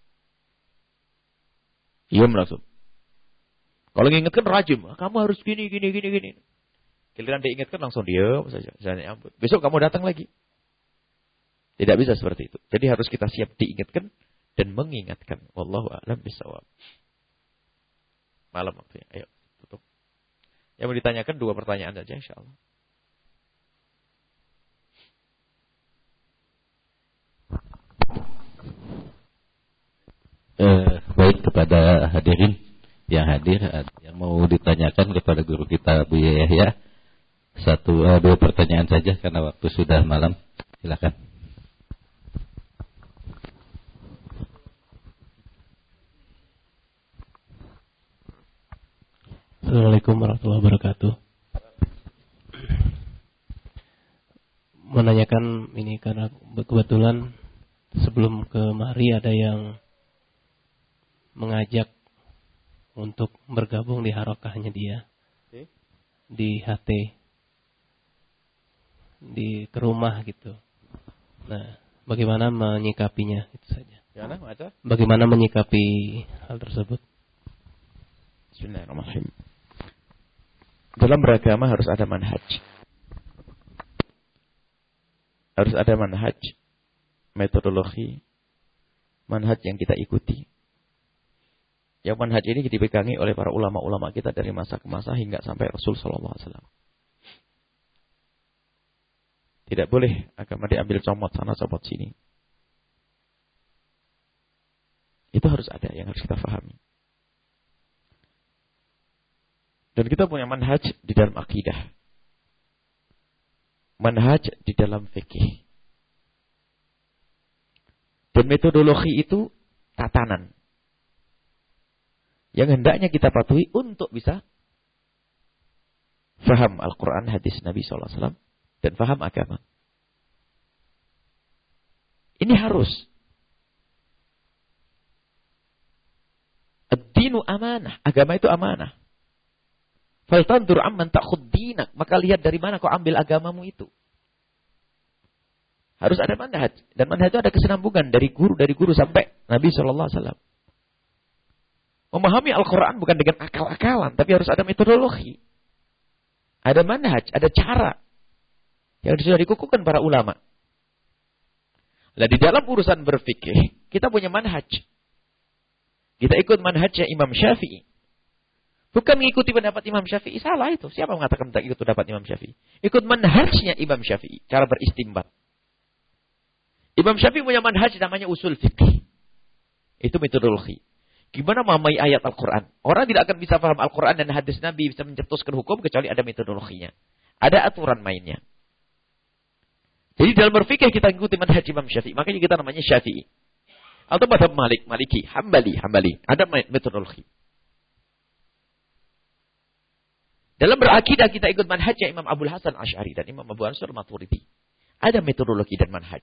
Iya langsung. Kalau mengingatkan rajim, kamu harus gini. Giliran diingatkan langsung diam saja. Misalnya, ampun. Besok kamu datang lagi. Tidak bisa seperti itu. Jadi harus kita siap diingatkan dan mengingatkan. Wallahu a'lam bishawab. Malam waktunya. Ayo, tutup. Yang mau ditanyakan 2 pertanyaan saja insyaallah. Baik, kepada hadirin yang hadir, yang mau ditanyakan kepada guru kita Bu Yahya, 2 pertanyaan saja karena waktu sudah malam. Silakan. Assalamualaikum warahmatullahi wabarakatuh. Menanyakan ini karena kebetulan sebelum kemari ada yang mengajak untuk bergabung di harokahnya dia di HT ke rumah gitu. Nah, bagaimana menyikapinya itu saja. Bagaimana menyikapi hal tersebut? Bismillahirrahmanirrahim. Dalam beragama harus ada manhaj. Harus ada manhaj, metodologi, manhaj yang kita ikuti. Yang manhaj ini dipegangi oleh para ulama-ulama kita dari masa ke masa hingga sampai Rasul sallallahu alaihi wasallam. Tidak boleh agama diambil comot sana comot sini. Itu harus ada yang harus kita fahami. Dan kita punya manhaj di dalam akidah. Manhaj di dalam fikih. Dan metodologi itu tatanan yang hendaknya kita patuhi untuk bisa faham Al-Quran, hadis Nabi SAW, dan faham agama. Ini harus. Ad-dinu amanah. Agama itu amanah. Faltandur amman ta'khud dinak. Maka lihat dari mana kau ambil agamamu itu. Harus ada manhaj. Dan manhaj itu ada kesinambungan dari guru sampai Nabi SAW. Memahami Al-Quran bukan dengan akal-akalan. Tapi harus ada metodologi. Ada manhaj, ada cara. Yang sudah dikukuhkan para ulama. Nah, di dalam urusan berfikih, kita punya manhaj. Kita ikut manhajnya Imam Syafi'i. Bukan mengikuti pendapat Imam Syafi'i. Salah itu. Siapa mengatakan tidak ikut pendapat Imam Syafi'i? Ikut manhajnya Imam Syafi'i. Cara beristimbat. Imam Syafi'i punya manhaj namanya usul fikih. Itu metodologi. Gimana memahami ayat Al-Quran? Orang tidak akan bisa paham Al-Quran dan hadis Nabi bisa mencetuskan hukum kecuali ada metodologinya. Ada aturan mainnya. Jadi dalam berfikih kita ikuti manhaj Imam Syafi'i. Makanya kita namanya Syafi'i. Atau madhab Maliki, Hambali. Ada metodologi. Dalam berakidah kita ikut manhajnya Imam Abul Hasan Asy'ari dan Imam Abu Ansur Maturidi. Ada metodologi dan manhaj.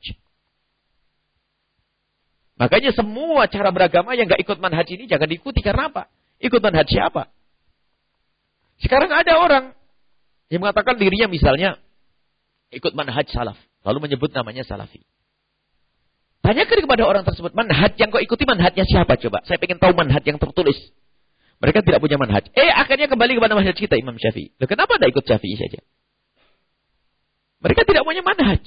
Makanya semua cara beragama yang gak ikut manhaj ini jangan diikuti. Karena apa? Ikut manhaj siapa? Sekarang ada orang yang mengatakan dirinya misalnya ikut manhaj salaf. Lalu menyebut namanya salafi. Tanyakan kepada orang tersebut, manhaj yang kau ikuti manhajnya siapa coba? Saya ingin tahu manhaj yang tertulis. Mereka tidak punya manhaj. Akhirnya kembali kepada manhaj kita, Imam Syafi'i. Loh, kenapa tidak ikut Syafi'i saja? Mereka tidak punya manhaj.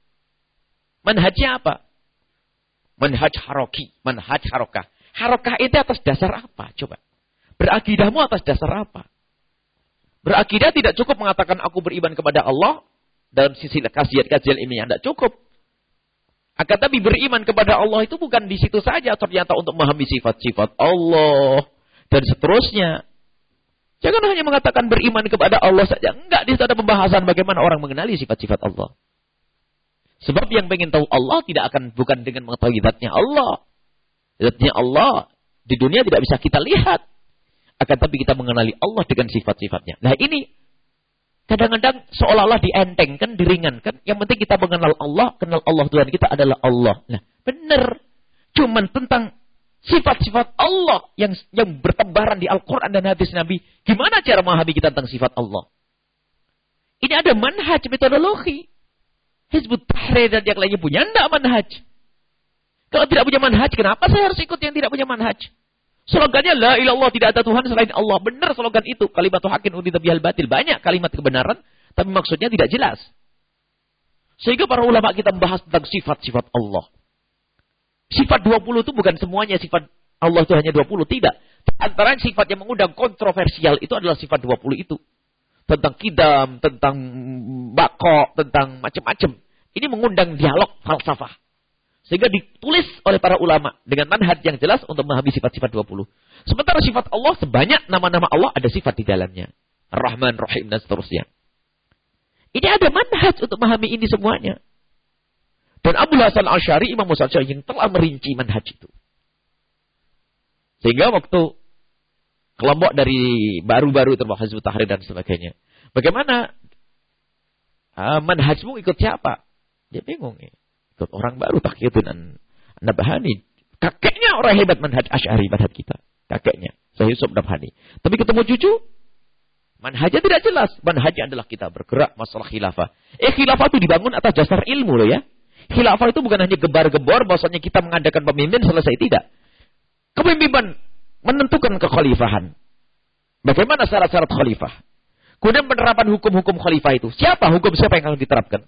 Manhajnya apa? Manhaj haroki, manhaj harokah. Harokah itu atas dasar apa? Coba. Berakidahmu atas dasar apa? Berakidah tidak cukup mengatakan aku beriman kepada Allah dalam sisi kajian ini tidak cukup. Akan tapi beriman kepada Allah itu bukan di situ saja ternyata untuk memahami sifat-sifat Allah dan seterusnya. Jangan hanya mengatakan beriman kepada Allah saja. Enggak, di situ ada pembahasan bagaimana orang mengenali sifat-sifat Allah. Sebab yang pengen tahu Allah bukan dengan mengetahui zatnya Allah. Zatnya Allah di dunia tidak bisa kita lihat. Akan tapi kita mengenali Allah dengan sifat-sifatnya. Nah ini kadang-kadang seolah-olah dientengkan, diringankan. Yang penting kita mengenal Allah, kenal Allah Tuhan kita adalah Allah. Nah benar. Cuman tentang sifat-sifat Allah yang bertebaran di Al-Quran dan hadis Nabi. Gimana cara memahami kita tentang sifat Allah? Ini ada manhaj, metodologi. Hizbut Tahrir dan yang lainnya punya enggak manhaj. Kalau tidak punya manhaj, kenapa saya harus ikut yang tidak punya manhaj? Slogannya la ilallah, tidak ada Tuhan selain Allah. Benar slogan itu. Kalimatul haqqin udhita bihal batil. Banyak kalimat kebenaran, tapi maksudnya tidak jelas. Sehingga para ulama kita membahas tentang sifat-sifat Allah. Sifat 20 itu bukan semuanya sifat Allah itu hanya 20. Tidak. Antara sifat yang mengundang kontroversial itu adalah sifat 20 itu. Tentang kidam, tentang bako, tentang macam-macam. Ini mengundang dialog falsafah. Sehingga ditulis oleh para ulama dengan manhaj yang jelas untuk memahami sifat-sifat 20. Sementara sifat Allah sebanyak nama-nama Allah ada sifat di dalamnya. Ar-Rahman, Rahim dan seterusnya. Ini ada manhaj untuk memahami ini semuanya. Dan Abu Hasan Al-Asy'ari, Imam Musa Al-Asy'ari yang telah merinci manhaj itu. Sehingga waktu kelompok dari baru-baru termasuk Hizbut Tahrir dan sebagainya. Bagaimana manhajmu ikut siapa? Dia bingung ya. Ikut orang baru Taqiyuddin An-Nabhani. Kakeknya orang hebat manhaj Asy'ari, manhaj kita. Kakeknya Syekh Yusuf Nabhani. Tapi ketemu cucu, manhajnya tidak jelas. Manhajnya adalah kita bergerak masalah khilafah. Khilafah itu dibangun atas dasar ilmu loh ya. Khilafah itu bukan hanya gebar-gebor bahwasanya kita mengadakan pemimpin selesai, tidak. Kepemimpinan menentukan kekhalifahan. Bagaimana syarat-syarat khalifah? Kemudian penerapan hukum-hukum khalifah itu. Siapa yang akan diterapkan?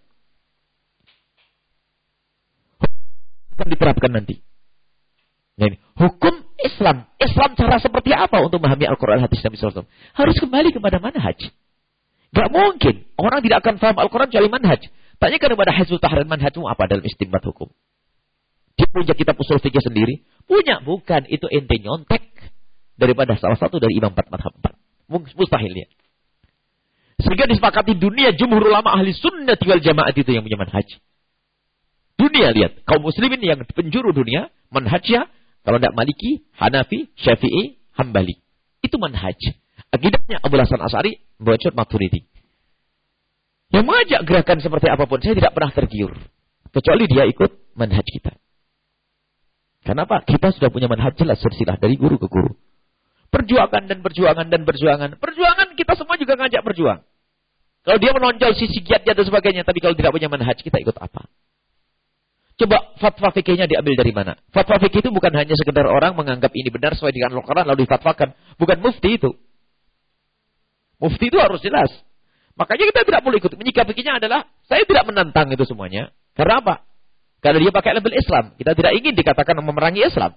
Akan diterapkan nanti. Nah, ini. Hukum Islam. Islam cara seperti apa untuk memahami Al-Quran hadis Nabi SAW? Harus kembali kepada manhaj. Gak mungkin. Orang tidak akan paham Al-Quran kecuali manhaj. Tanyakan kepada Hizbut Tahrir, manhajmu apa dalam istinbat hukum? Dia punya kitab usul fikih sendiri? Punya. Bukan. Itu ente nyontek daripada salah satu dari imam 4 madhab 4. Mustahil ya. Sehingga disepakati dunia jumhur ulama ahli sunnah wal jamaah itu yang punya manhaj. Dunia lihat. Kaum muslimin yang penjuru dunia. Manhajnya. Kalau tidak Maliki, Hanafi, Syafi'i, Hambali. Itu manhaj. Akidahnya Abu Hasan Asy'ari, Bocor Maturidi. Yang mengajak gerakan seperti apapun, saya tidak pernah tergiur. Kecuali dia ikut manhaj kita. Kenapa? Kita sudah punya manhaj jelas silsilah dari guru ke guru. Perjuangan dan perjuangan dan perjuangan. Perjuangan kita semua juga ngajak berjuang. Kalau dia menonjol sisi giatnya dan sebagainya, tapi kalau tidak punya manhaj, kita ikut apa? Coba fatwa fikihnya diambil dari mana? Fatwa fikih itu bukan hanya sekedar orang menganggap ini benar sesuai dengan Al-Quran lalu difatwakan. Bukan mufti itu. Mufti itu harus jelas. Makanya kita tidak boleh ikut. Menyikapinya adalah, saya tidak menentang itu semuanya. Karena apa? Karena dia pakai label Islam. Kita tidak ingin dikatakan memerangi Islam.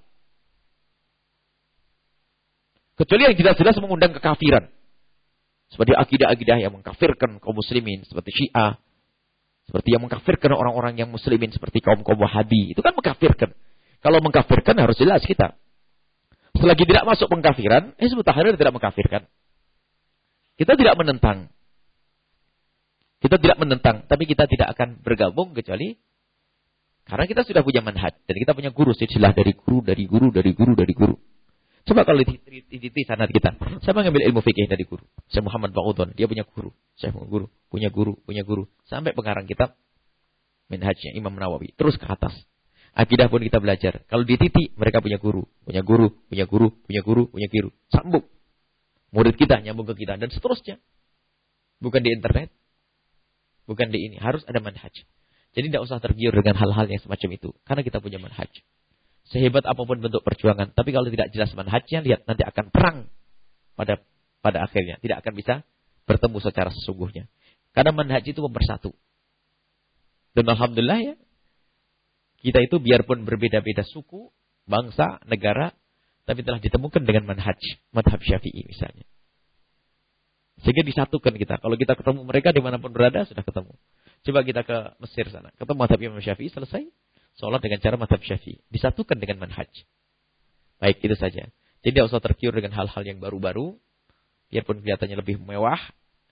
Kecuali yang jelas-jelas mengundang kekafiran. Seperti akidah-akidah yang mengkafirkan kaum muslimin. Seperti Syiah. Seperti yang mengkafirkan orang-orang yang muslimin. Seperti kaum-kaum Wahabi. Itu kan mengkafirkan. Kalau mengkafirkan harus jelas kita. Selagi tidak masuk pengkafiran, Hizbut Tahrir tidak mengkafirkan. Kita tidak menentang. Kita tidak menentang, tapi kita tidak akan bergabung kecuali karena kita sudah punya manhaj dan kita punya guru, silsilah dari guru, dari guru, dari guru, dari guru. Coba kalau di sanad kita, saya mengambil ilmu fikih dari guru. Saya Muhammad Ba'udun, dia punya guru. Saya punya guru, sampai pengarang kitab manhajnya Imam Nawawi, terus ke atas. Akidah pun kita belajar. Kalau di titik mereka punya guru, punya guru, sambung. Murid kita nyambung ke kita dan seterusnya. Bukan di internet. Bukan di ini. Harus ada manhaj. Jadi tidak usah tergiur dengan hal-hal yang semacam itu. Karena kita punya manhaj. Sehebat apapun bentuk perjuangan. Tapi kalau tidak jelas manhajnya, lihat nanti akan perang pada akhirnya. Tidak akan bisa bertemu secara sesungguhnya. Karena manhaj itu mempersatu. Dan alhamdulillah ya, kita itu biarpun berbeda-beda suku, bangsa, negara, tapi telah ditemukan dengan madhab Syafi'i misalnya. Sehingga disatukan kita. Kalau kita ketemu mereka dimanapun berada, sudah ketemu. Coba kita ke Mesir sana. Ketemu madhab Imam Syafi'i, selesai. Sholat dengan cara madhab Syafi'i. Disatukan dengan manhaj. Baik, itu saja. Jadi tidak usah tergiur dengan hal-hal yang baru-baru. Biarpun kelihatannya lebih mewah.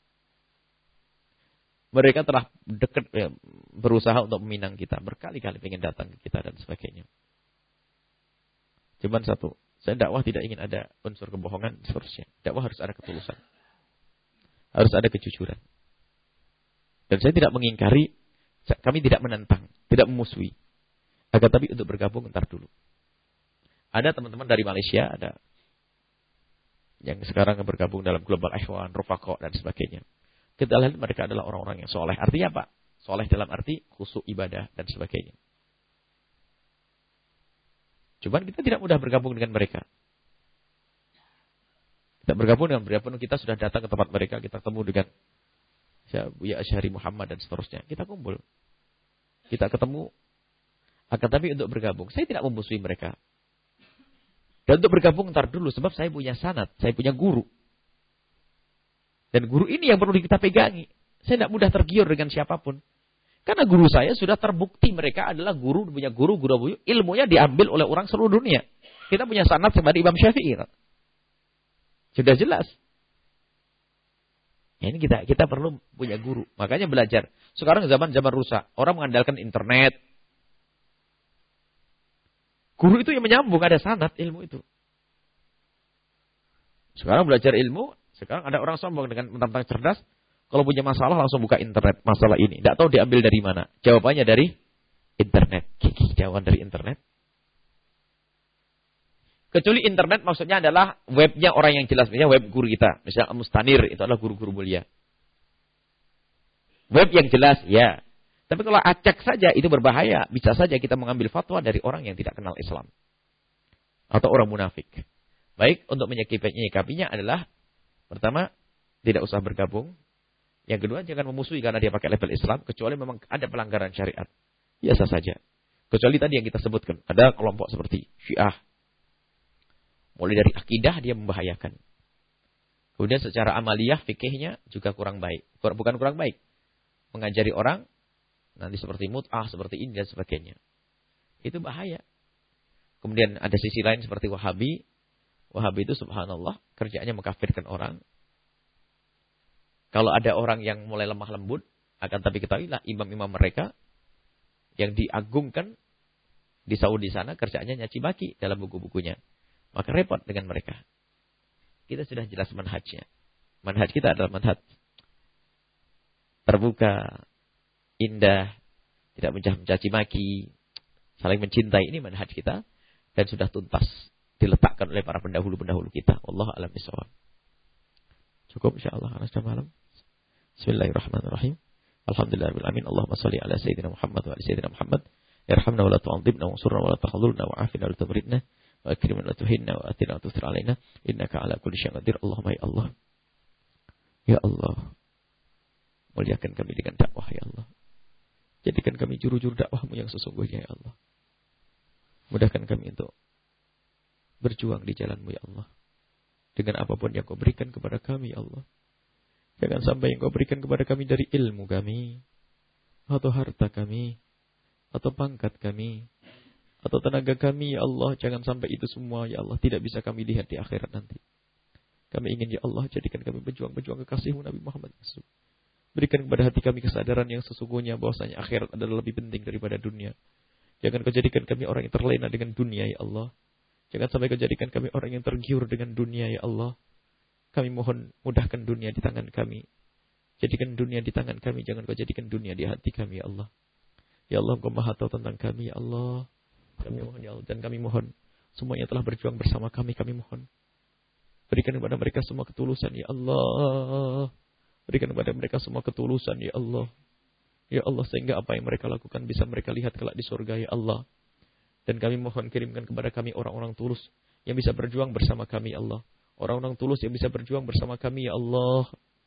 Mereka telah dekat, berusaha untuk meminang kita. Berkali-kali ingin datang ke kita dan sebagainya. Cuman satu. Saya dakwah tidak ingin ada unsur kebohongan seterusnya. Dakwah harus ada ketulusan. Harus ada kejujuran. Dan saya tidak mengingkari, kami tidak menentang, tidak memusuhi. Agar tapi untuk bergabung entar dulu. Ada teman-teman dari Malaysia, ada yang sekarang bergabung dalam Global Ikhwan, Rufaqo dan sebagainya. Kita lihat mereka adalah orang-orang yang soleh. Artinya apa? Soleh dalam arti khusyuk ibadah dan sebagainya. Cuman kita tidak mudah bergabung dengan mereka. Kita bergabung dengan mereka, kita sudah datang ke tempat mereka, kita ketemu dengan Buya Asy'ari Muhammad dan seterusnya. Kita kumpul. Kita ketemu. Akan tapi untuk bergabung, saya tidak memusuhi mereka. Dan untuk bergabung ntar dulu, sebab saya punya sanad, saya punya guru. Dan guru ini yang perlu kita pegangi. Saya tidak mudah tergiur dengan siapapun. Karena guru saya sudah terbukti mereka adalah guru, punya guru ilmunya diambil oleh orang seluruh dunia. Kita punya sanad seperti Imam Syafi'i. Sudah jelas. Ya, ini kita perlu punya guru. Makanya belajar. Sekarang zaman rusak. Orang mengandalkan internet. Guru itu yang menyambung, ada sanad ilmu itu. Sekarang belajar ilmu, sekarang ada orang sombong dengan mentang-mentang cerdas. Kalau punya masalah langsung buka internet. Masalah ini. Tidak tahu diambil dari mana. Jawabannya dari internet. Jawaban dari internet. Kecuali internet maksudnya adalah webnya orang yang jelas. Misalnya web guru kita. Misalnya Mustanir, itu adalah guru-guru mulia. Web yang jelas, ya. Tapi kalau acak saja, itu berbahaya. Bisa saja kita mengambil fatwa dari orang yang tidak kenal Islam. Atau orang munafik. Baik, untuk menyikapinya adalah, pertama, tidak usah bergabung. Yang kedua, jangan memusuhi karena dia pakai label Islam. Kecuali memang ada pelanggaran syariat. Biasa saja. Kecuali tadi yang kita sebutkan. Ada kelompok seperti Syiah. Mulai dari akidah dia membahayakan. Kemudian secara amaliyah, fikihnya juga kurang baik. Bukan kurang baik. Mengajari orang, nanti seperti mut'ah, seperti ini dan sebagainya. Itu bahaya. Kemudian ada sisi lain seperti Wahabi. Wahabi itu subhanallah, kerjaannya mengkafirkan orang. Kalau ada orang yang mulai lemah lembut, akan tapi ketahuilah imam-imam mereka yang diagungkan di Saudi sana, kerjaannya nyaci maki dalam buku-bukunya. Maka repot dengan mereka. Kita sudah jelas manhajnya. Manhaj kita adalah manhaj terbuka, indah, tidak mencaci maki, saling mencintai. Ini manhaj kita dan sudah tuntas diletakkan oleh para pendahulu-pendahulu kita. Wallahu a'lam bishawab. Cukup insyaallah karena sudah malam. Bismillahirrahmanirrahim. Alhamdulillahirabbil alamin. Allahumma shalli ala sayyidina Muhammad wa ala sayyidina Muhammad. Irhamna wa la tu'adzibna wa ansurna wa la takhzulna wa afina wa la tumritna. Wa akrimna wa tuhinna wa atina wa tusir alaina innaka ala kulli syai'in qadir. Allahumma ya Allah. Ya Allah. Muliakan kami dengan dakwah ya Allah. Jadikan kami juru-juru dakwahmu yang sesungguhnya ya Allah. Mudahkan kami untuk berjuang di jalanmu ya Allah. Dengan apapun yang kau berikan kepada kami ya Allah. Jangan sampai yang kau berikan kepada kami dari ilmu kami, atau harta kami, atau pangkat kami, atau tenaga kami, ya Allah. Jangan sampai itu semua, ya Allah, tidak bisa kami lihat di akhirat nanti. Kami ingin, ya Allah, jadikan kami pejuang-pejuang kekasih-Mu Nabi Muhammad. Berikan kepada hati kami kesadaran yang sesungguhnya bahwasanya akhirat adalah lebih penting daripada dunia. Jangan kau jadikan kami orang yang terlena dengan dunia, ya Allah. Jangan sampai kau jadikan kami orang yang tergiur dengan dunia, ya Allah. Kami mohon mudahkan dunia di tangan kami. Jadikan dunia di tangan kami. Jangan kau jadikan dunia di hati kami, ya Allah. Ya Allah, Engkau maha tahu tentang kami, ya Allah. Kami mohon, ya Allah. Dan kami mohon, semuanya telah berjuang bersama kami. Kami mohon, berikan kepada mereka semua ketulusan, ya Allah. Berikan kepada mereka semua ketulusan, ya Allah. Ya Allah, sehingga apa yang mereka lakukan bisa mereka lihat kelak di surga, ya Allah. Dan kami mohon kirimkan kepada kami orang-orang tulus yang bisa berjuang bersama kami, ya Allah. Orang-orang tulus yang bisa berjuang bersama kami ya Allah.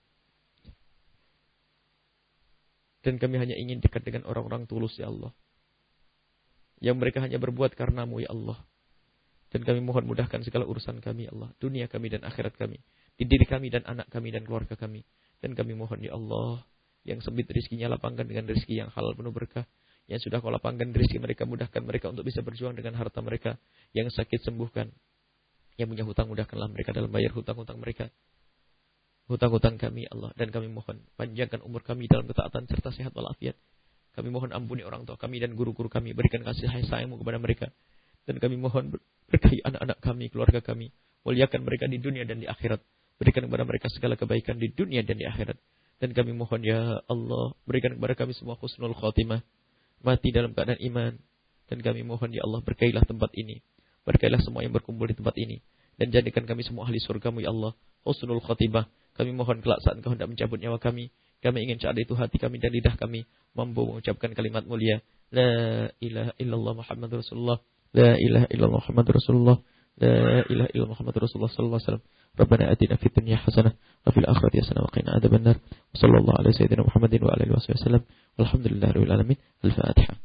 Dan kami hanya ingin dekat dengan orang-orang tulus ya Allah. Yang mereka hanya berbuat karenamu ya Allah. Dan kami mohon mudahkan segala urusan kami ya Allah. Dunia kami dan akhirat kami. Di diri kami dan anak kami dan keluarga kami. Dan kami mohon ya Allah. Yang sempit rezekinya lapangkan dengan rezeki yang halal penuh berkah. Yang sudah kau lapangkan rezeki mereka, mudahkan mereka untuk bisa berjuang dengan harta mereka. Yang sakit sembuhkan. Yang punya hutang mudahkanlah mereka dalam bayar hutang-hutang mereka. Hutang-hutang kami Allah. Dan kami mohon panjangkan umur kami dalam ketaatan serta sehat walafiat. Kami mohon ampuni orang tua kami dan guru-guru kami. Berikan kasih sayangmu kepada mereka. Dan kami mohon berkahi anak-anak kami, keluarga kami. Muliakan mereka di dunia dan di akhirat. Berikan kepada mereka segala kebaikan di dunia dan di akhirat. Dan kami mohon ya Allah, berikan kepada kami semua husnul khotimah. Mati dalam keadaan iman. Dan kami mohon ya Allah, berkailah tempat ini. Berkailah semua yang berkumpul di tempat ini. Dan jadikan kami semua ahli surgamu ya Allah. Husnul khotimah. Kami mohon kelak saat Engkau hendak mencabut nyawa kami. Kami ingin saat itu hati kami dan lidah kami mampu mengucapkan kalimat mulia. La ilaha illallah Muhammadur Rasulullah. La ilaha illallah Muhammadur Rasulullah. La ilaha illallah Muhammadur Rasulullah sallallahu alaihi wasallam. Rabbana atina fid dunya hasanah wa fil akhirati hasanah wa qina adzabannar. Wassallallahu ala sayyidina Muhammadin wa ala alihi wasallam. Walhamdulillahirabbil alamin. Al-Fatihah.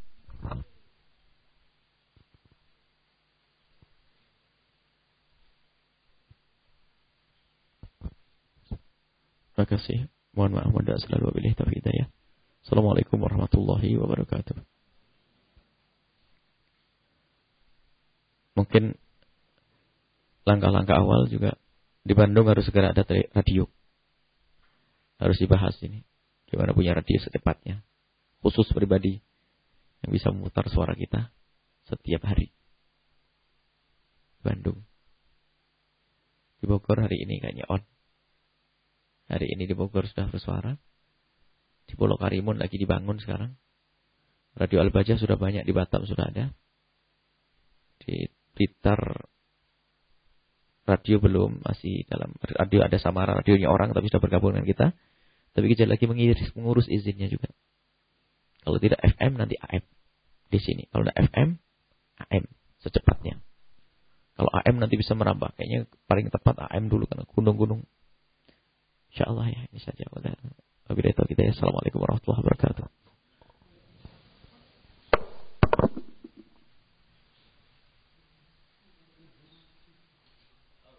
Terima kasih. Mohon maaf dan selalu wabillahi taufiq hidayah. Assalamualaikum warahmatullahi wabarakatuh. Mungkin langkah-langkah awal juga di Bandung harus segera ada radio. Harus dibahas ini. Gimana punya radio secepatnya. Khusus pribadi yang bisa memutar suara kita setiap hari. Bandung. Di Bogor hari ini kayaknya on. Hari ini di Bogor sudah bersuara. Di Pulau Karimun lagi dibangun sekarang. Radio Al-Bajah sudah banyak, di Batam sudah ada. Di Blitar radio belum, masih dalam. Radio ada Samara, radionya orang tapi sudah bergabung dengan kita. Tapi kita lagi mengurus izinnya juga. Kalau tidak FM nanti AM di sini. Kalau tidak FM, AM secepatnya. Kalau AM nanti bisa merambah. Kayaknya paling tepat AM dulu karena gunung-gunung. InsyaAllah ya, ini saja. Wabillahi taufiq hidayah. Assalamualaikum warahmatullahi wabarakatuh.